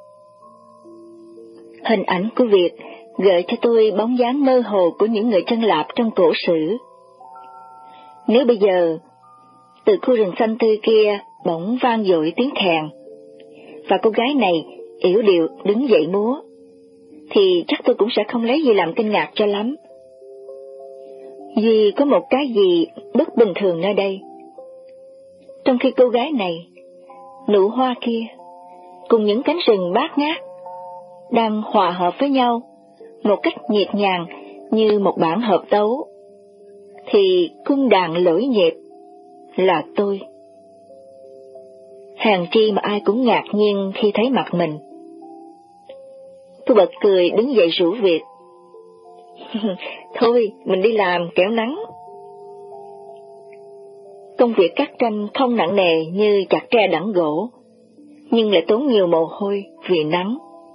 Hình ảnh của Việt gợi cho tôi bóng dáng mơ hồ của những người chân lạp trong cổ sử. Nếu bây giờ, từ khu rừng xanh tươi kia bỗng vang dội tiếng khèn, và cô gái này yểu điệu đứng dậy múa, thì chắc tôi cũng sẽ không lấy gì làm kinh ngạc cho lắm. Vì có một cái gì bất bình thường nơi đây. Trong khi cô gái này, nụ hoa kia, cùng những cánh rừng bát ngát, đang hòa hợp với nhau một cách nhịp nhàng như một bản hợp tấu, thì cung đàn lỗi nhịp là tôi. Hèn chi mà ai cũng ngạc nhiên khi thấy mặt mình. Tôi bật cười đứng dậy rủ Việt: Thôi, mình đi làm kẻo nắng. Công việc cắt tranh không nặng nề như chặt tre đẵng gỗ, nhưng lại tốn nhiều mồ hôi vì nắng.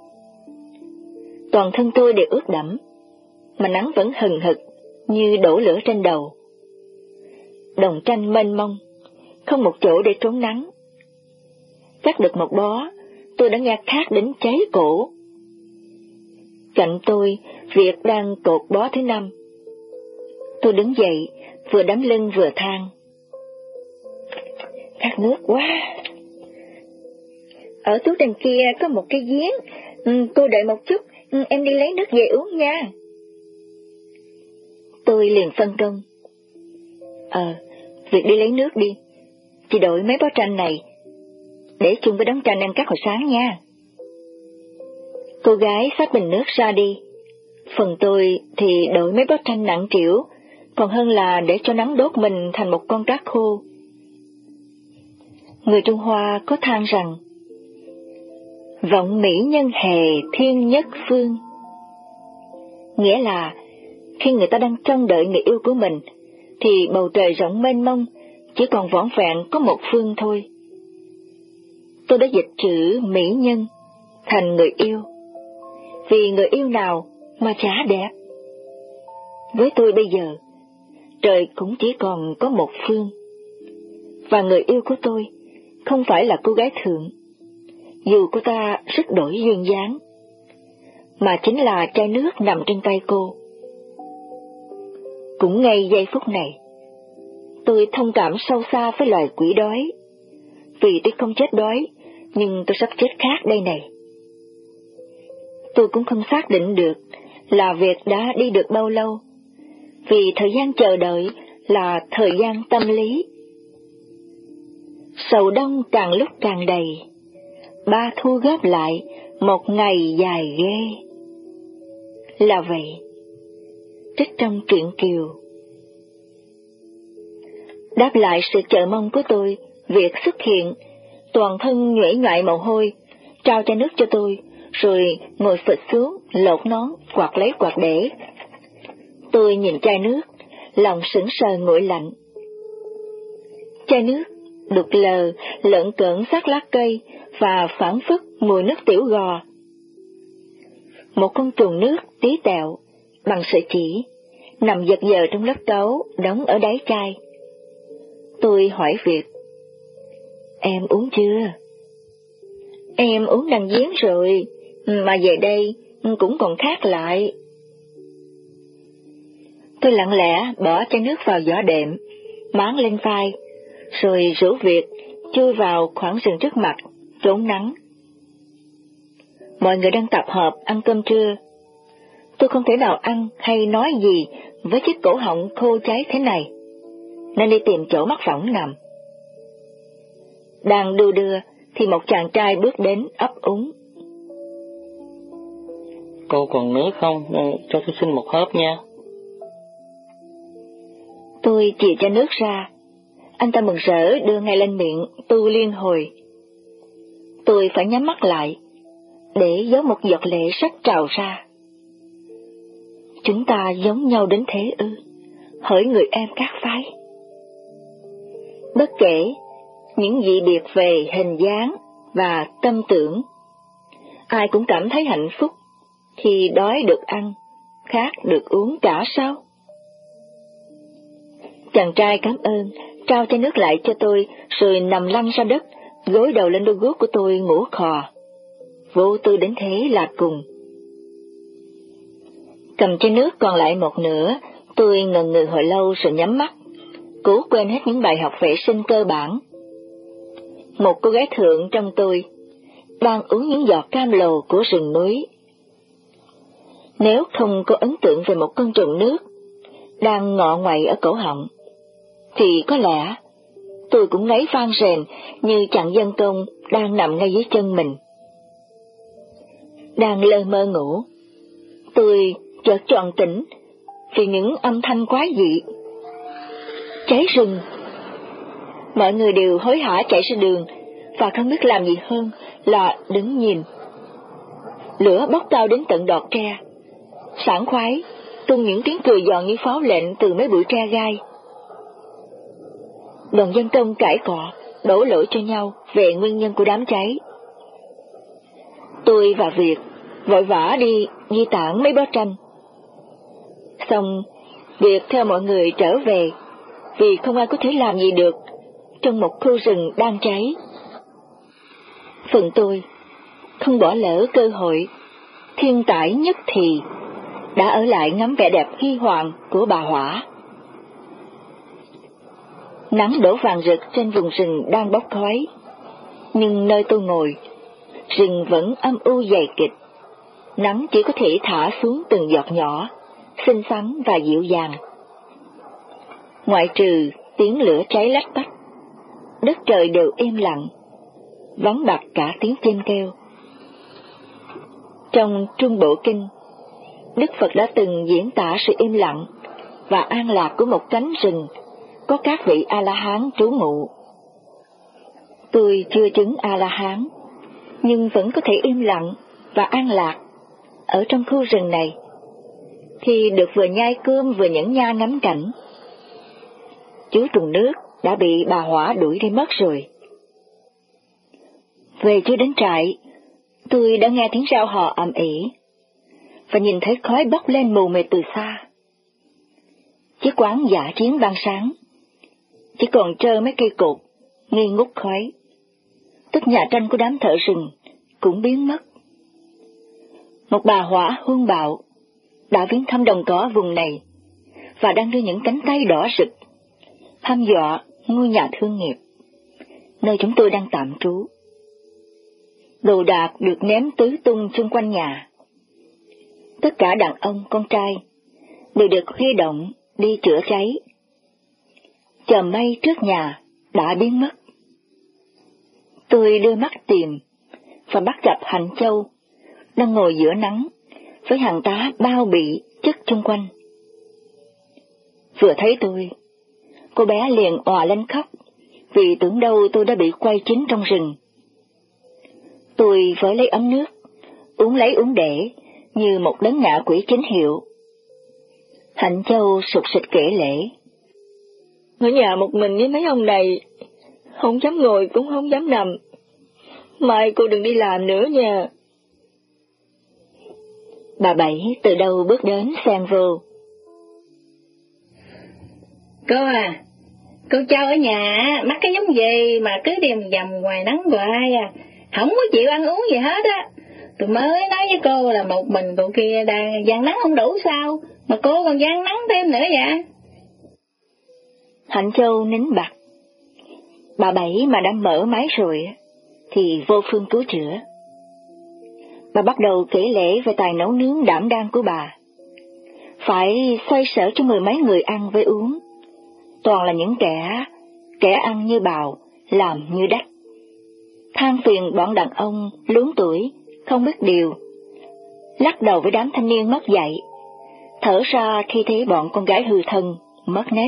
Toàn thân tôi đều ướt đẫm, mà nắng vẫn hừng hực như đổ lửa trên đầu. Đồng tranh mênh mông, không một chỗ để trốn nắng. Cắt được một bó, tôi đã nghe khát đến cháy cổ. Cạnh tôi, Việt đang cột bó thứ năm. Tôi đứng dậy, vừa đấm lưng vừa than: Khát nước quá. Ở tú đằng kia có một cái giếng, ừ, cô đợi một chút, ừ, em đi lấy nước về uống nha. Tôi liền phân công: Ờ, Việt đi lấy nước đi, chị đổi mấy bó tranh này, để chung với đống tranh em cắt hồi sáng nha. Cô gái xách bình nước ra đi. Phần tôi thì đổi mấy bó tranh nặng trĩu, còn hơn là để cho nắng đốt mình thành một con rác khô. Người Trung Hoa có than rằng: Vọng mỹ nhân hề thiên nhất phương. Nghĩa là khi người ta đang trông đợi người yêu của mình, thì bầu trời rộng mênh mông chỉ còn vỏn vẹn có một phương thôi. Tôi đã dịch chữ mỹ nhân thành người yêu, vì người yêu nào mà chả đẹp. Với tôi bây giờ, trời cũng chỉ còn có một phương, và người yêu của tôi không phải là cô gái thượng, dù cô ta rất đổi duyên dáng, mà chính là chai nước nằm trên tay cô. Cũng ngay giây phút này, tôi thông cảm sâu xa với loài quỷ đói, vì tôi không chết đói, nhưng tôi sắp chết khát đây này. Tôi cũng không xác định được là việc đã đi được bao lâu, vì thời gian chờ đợi là thời gian tâm lý. Sầu đông càng lúc càng đầy, ba thu góp lại một ngày dài ghê. Là vậy, trích trong truyện Kiều. Đáp lại sự chờ mong của tôi, Việt xuất hiện, toàn thân nhuễ nhoại mồ hôi, trao chai nước cho tôi, rồi ngồi phịch xuống, lột nón, quạt lấy quạt để. Tôi nhìn chai nước, lòng sững sờ nguội lạnh. Chai nước đục lờ, lợn cợn sát lá cây và phảng phất mùi nước tiểu gò. Một con trùng nước tí tẹo, bằng sợi chỉ, nằm giật giờ trong lớp cấu đóng ở đáy chai. Tôi hỏi Việt, em uống chưa? Em uống đằng giếng rồi, mà về đây cũng còn khát lại. Tôi lặng lẽ bỏ chai nước vào giỏ đệm, máng lên vai, rồi rủ Việt chui vào khoảng rừng trước mặt, trốn nắng. Mọi người đang tập hợp ăn cơm trưa. Tôi không thể nào ăn hay nói gì với chiếc cổ họng khô cháy thế này, nên đi tìm chỗ mát phẳng nằm. Đang đu đưa thì một chàng trai bước đến ấp úng. Cô còn nước không? Cho tôi xin một hớp nha. Tôi chìa chai nước ra. Anh ta mừng rỡ đưa ngay lên miệng tu liên hồi. Tôi phải nhắm mắt lại, để giấu một giọt lệ sắp trào ra. Chúng ta giống nhau đến thế ư? Hỡi người em các phái. Bất kể những dị biệt về hình dáng và tâm tưởng, ai cũng cảm thấy hạnh phúc khi đói được ăn, khát được uống cả sao? Chàng trai cảm ơn, trao chai nước lại cho tôi, rồi nằm lăn ra đất, gối đầu lên đôi guốc của tôi ngủ khò. Vô tư đến thế là cùng. Cầm chai nước còn lại một nửa, tôi ngần ngừ hồi lâu rồi nhắm mắt, cố quên hết những bài học vệ sinh cơ bản. Một cô gái thượng trong tôi đang uống những giọt cam lồ của rừng núi. Nếu không có ấn tượng về một con trùng nước đang ngọ ngoại ở cổ họng, thì có lẽ tôi cũng ngáy vang rền như chàng dân công đang nằm ngay dưới chân mình. Đang lơ mơ ngủ, tôi chợt choàng tỉnh vì những âm thanh quái dị. Cháy rừng! Mọi người đều hối hả chạy ra đường và không biết làm gì hơn là đứng nhìn. Lửa bốc cao đến tận đọt tre, sảng khoái tung những tiếng cười giòn như pháo lệnh từ mấy bụi tre gai. Đoàn dân công cãi cọ, đổ lỗi cho nhau về nguyên nhân của đám cháy. Tôi và Việt vội vã đi di tản mấy bó tranh. Xong, Việt theo mọi người trở về, vì không ai có thể làm gì được trong một khu rừng đang cháy. Phần tôi không bỏ lỡ cơ hội thiên tải nhất thì đã ở lại ngắm vẻ đẹp huy hoàng của bà Hỏa. Nắng đổ vàng rực trên vùng rừng đang bốc khói, nhưng nơi tôi ngồi, rừng vẫn âm u dày kịch. Nắng chỉ có thể thả xuống từng giọt nhỏ, xinh xắn và dịu dàng. Ngoại trừ tiếng lửa cháy lách tách, đất trời đều im lặng, vắng bặt cả tiếng chim kêu. Trong Trung Bộ Kinh, Đức Phật đã từng diễn tả sự im lặng và an lạc của một cánh rừng có các vị A-la-hán trú ngụ. Tôi chưa chứng A-la-hán, nhưng vẫn có thể im lặng và an lạc ở trong khu rừng này, khi được vừa nhai cơm vừa nhẫn nha ngắm cảnh. Chú trùng nước đã bị bà Hỏa đuổi đi mất rồi. Về chưa đến trại, tôi đã nghe tiếng reo hò ầm ĩ và nhìn thấy khói bốc lên mù mịt từ xa. Chiếc quán dã chiến ban sáng, chỉ còn trơ mấy cây cột nghi ngút khói. Tất nhà tranh của đám thợ rừng cũng biến mất. Một bà Hỏa hung bạo đã viếng thăm đồng cỏ vùng này và đang đưa những cánh tay đỏ rực hăm dọa ngôi nhà thương nghiệp, nơi chúng tôi đang tạm trú. Đồ đạc được ném tứ tung xung quanh nhà. Tất cả đàn ông con trai đều được huy động đi chữa cháy. Chòm mây trước nhà đã biến mất. Tôi đưa mắt tìm và bắt gặp Hạnh Châu đang ngồi giữa nắng với hàng tá bao bì chất chung quanh. Vừa thấy tôi, cô bé liền òa lên khóc vì tưởng đâu tôi đã bị quay chín trong rừng. Tôi vớ lấy ấm nước, uống lấy uống để như một đấng ngạ quỷ chính hiệu. Hạnh Châu sụt sịt kể lể. Ở nhà một mình với mấy ông này, không dám ngồi cũng không dám nằm. Mai cô đừng đi làm nữa nha. Bà Bảy từ đâu bước đến xen vô. Cô à, cô Châu ở nhà mắc cái giống gì mà cứ đi vòng ngoài nắng hoài à, không có chịu ăn uống gì hết á. Tôi mới nói với cô là một mình cô kia đang gian nắng không đủ sao, mà cô còn gian nắng thêm nữa vậy. Hạnh Châu nín bặt. Bà Bảy mà đã mở máy rồi thì vô phương cứu chữa. Bà bắt đầu kể lể về tài nấu nướng đảm đang của bà. Phải xoay sở cho mười mấy người ăn với uống. Toàn là những kẻ, kẻ ăn như bào, làm như đất. Than phiền bọn đàn ông luống tuổi, không biết điều. Lắc đầu với đám thanh niên mất dạy. Thở ra khi thấy bọn con gái hư thân, mất nét.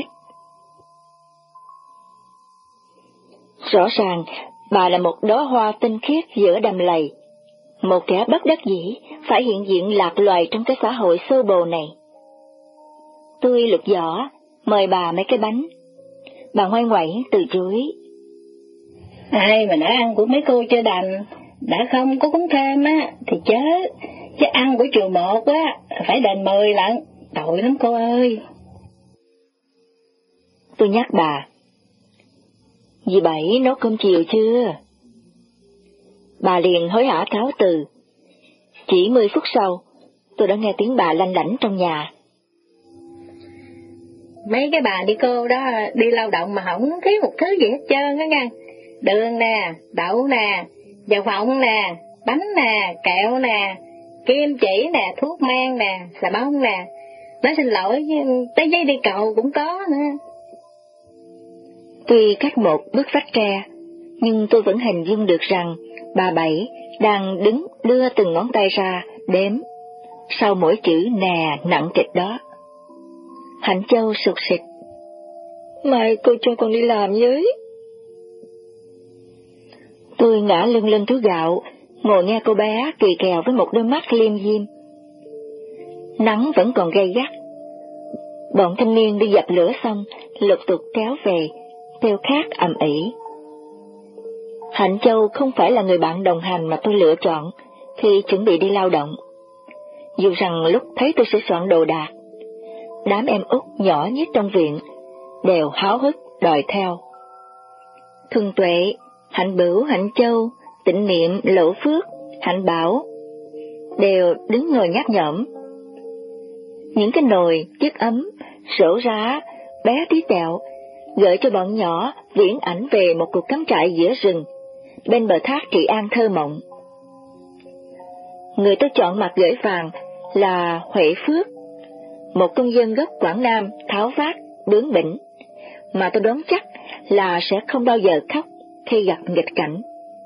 Rõ ràng, bà là một đóa hoa tinh khiết giữa đầm lầy. Một kẻ bất đắc dĩ phải hiện diện lạc loài trong cái xã hội xô bồ này. Tôi lục giỏ, mời bà mấy cái bánh. Bà ngoay ngoẩy từ chối. Ai mà đã ăn của mấy cô chưa đành, đã không có cúng thêm á, thì chớ, chứ ăn của trường một á, phải đền mười lận, tội lắm cô ơi. Tôi nhắc bà. Dì Bảy nấu cơm chiều chưa? Bà liền hối hả cáo từ. Chỉ mười phút sau, tôi đã nghe tiếng bà lanh lảnh trong nhà. Mấy cái bà đi cô đó đi lao động mà không thiếu một thứ gì hết trơn á nha. Đường nè, đậu nè, dầu phộng nè, bánh nè, kẹo nè, kim chỉ nè, thuốc men nè, xà bông nè. Nói xin lỗi, tới giấy đi cầu cũng có nữa. Tuy cách một bức vách tre, nhưng tôi vẫn hình dung được rằng bà Bảy đang đứng đưa từng ngón tay ra, đếm, sau mỗi chữ nè nặng trịch đó. Hạnh Châu sụt sịt. Mai cô cho con đi làm với. Tôi ngã lưng lên túi gạo, ngồi nghe cô bé kỳ kèo với một đôi mắt liêm diêm. Nắng vẫn còn gay gắt. Bọn thanh niên đi dập lửa xong, lục tục kéo về, kêu khát ầm ĩ. Hạnh Châu không phải là người bạn đồng hành mà tôi lựa chọn khi chuẩn bị đi lao động. Dù rằng lúc thấy tôi sửa soạn đồ đạc, đám em út nhỏ nhất trong viện đều háo hức đòi theo. Thuần Tuệ, Hạnh Bửu, Hạnh Châu, Tịnh Niệm, Lộ Phước, Hạnh Bảo đều đứng ngồi nhát nhõm. Những cái nồi, chiếc ấm, sổ rá, bé tí tẹo gợi cho bọn nhỏ viễn ảnh về một cuộc cắm trại giữa rừng bên bờ thác Trị An thơ mộng. Người tôi chọn mặt gửi vàng là Huệ Phước, một công dân gốc Quảng Nam tháo vát, bướng bỉnh, mà tôi đoán chắc là sẽ không bao giờ khóc khi gặp nghịch cảnh.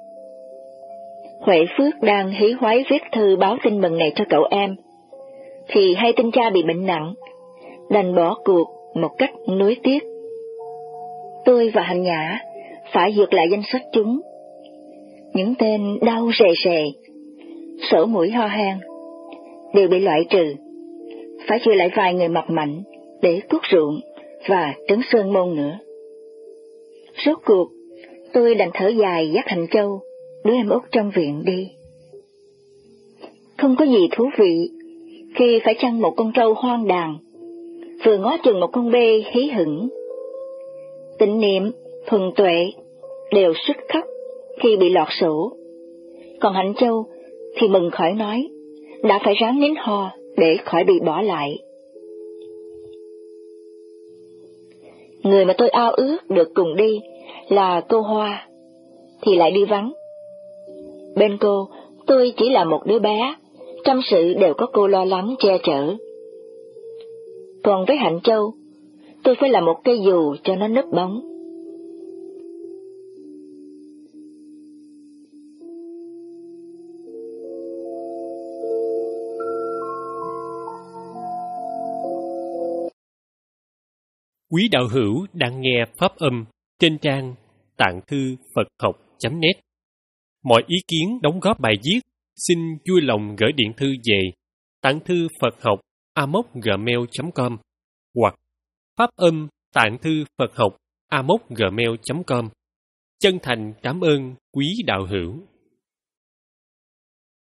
Huệ Phước đang hí hoáy viết thư báo tin mừng này cho cậu em, thì hay tin cha bị bệnh nặng, đành bỏ cuộc một cách nuối tiếc. Tôi và Hạnh Nhã phải duyệt lại danh sách chúng. Những tên đau rề rề, sổ mũi ho han, đều bị loại trừ. Phải chừa lại vài người mập mạnh để cuốc ruộng và trấn sơn môn nữa. Rốt cuộc, tôi đành thở dài dắt Hạnh Châu, đứa em út trong viện đi. Không có gì thú vị khi phải chăn một con trâu hoang đàn, vừa ngó chừng một con bê hí hửng. Tịnh Niệm, Thuần Tuệ đều sức khóc khi bị lọt sổ, còn Hạnh Châu thì mừng khỏi nói, đã phải ráng nín ho để khỏi bị bỏ lại. Người mà tôi ao ước được cùng đi là cô Hoa, thì lại đi vắng. Bên cô, tôi chỉ là một đứa bé, trăm sự đều có cô lo lắng che chở. Còn với Hạnh Châu, tôi phải là một cây dù cho nó nấp bóng. Quý đạo hữu đang nghe pháp âm trên trang tạng thư Phật học chấm net. Mọi ý kiến đóng góp bài viết xin vui lòng gửi điện thư về tạng thư Phật học a m o c gmail chấm com hoặc pháp âm tạng thư Phật học a m o c gmail chấm com. Chân thành cảm ơn quý đạo hữu.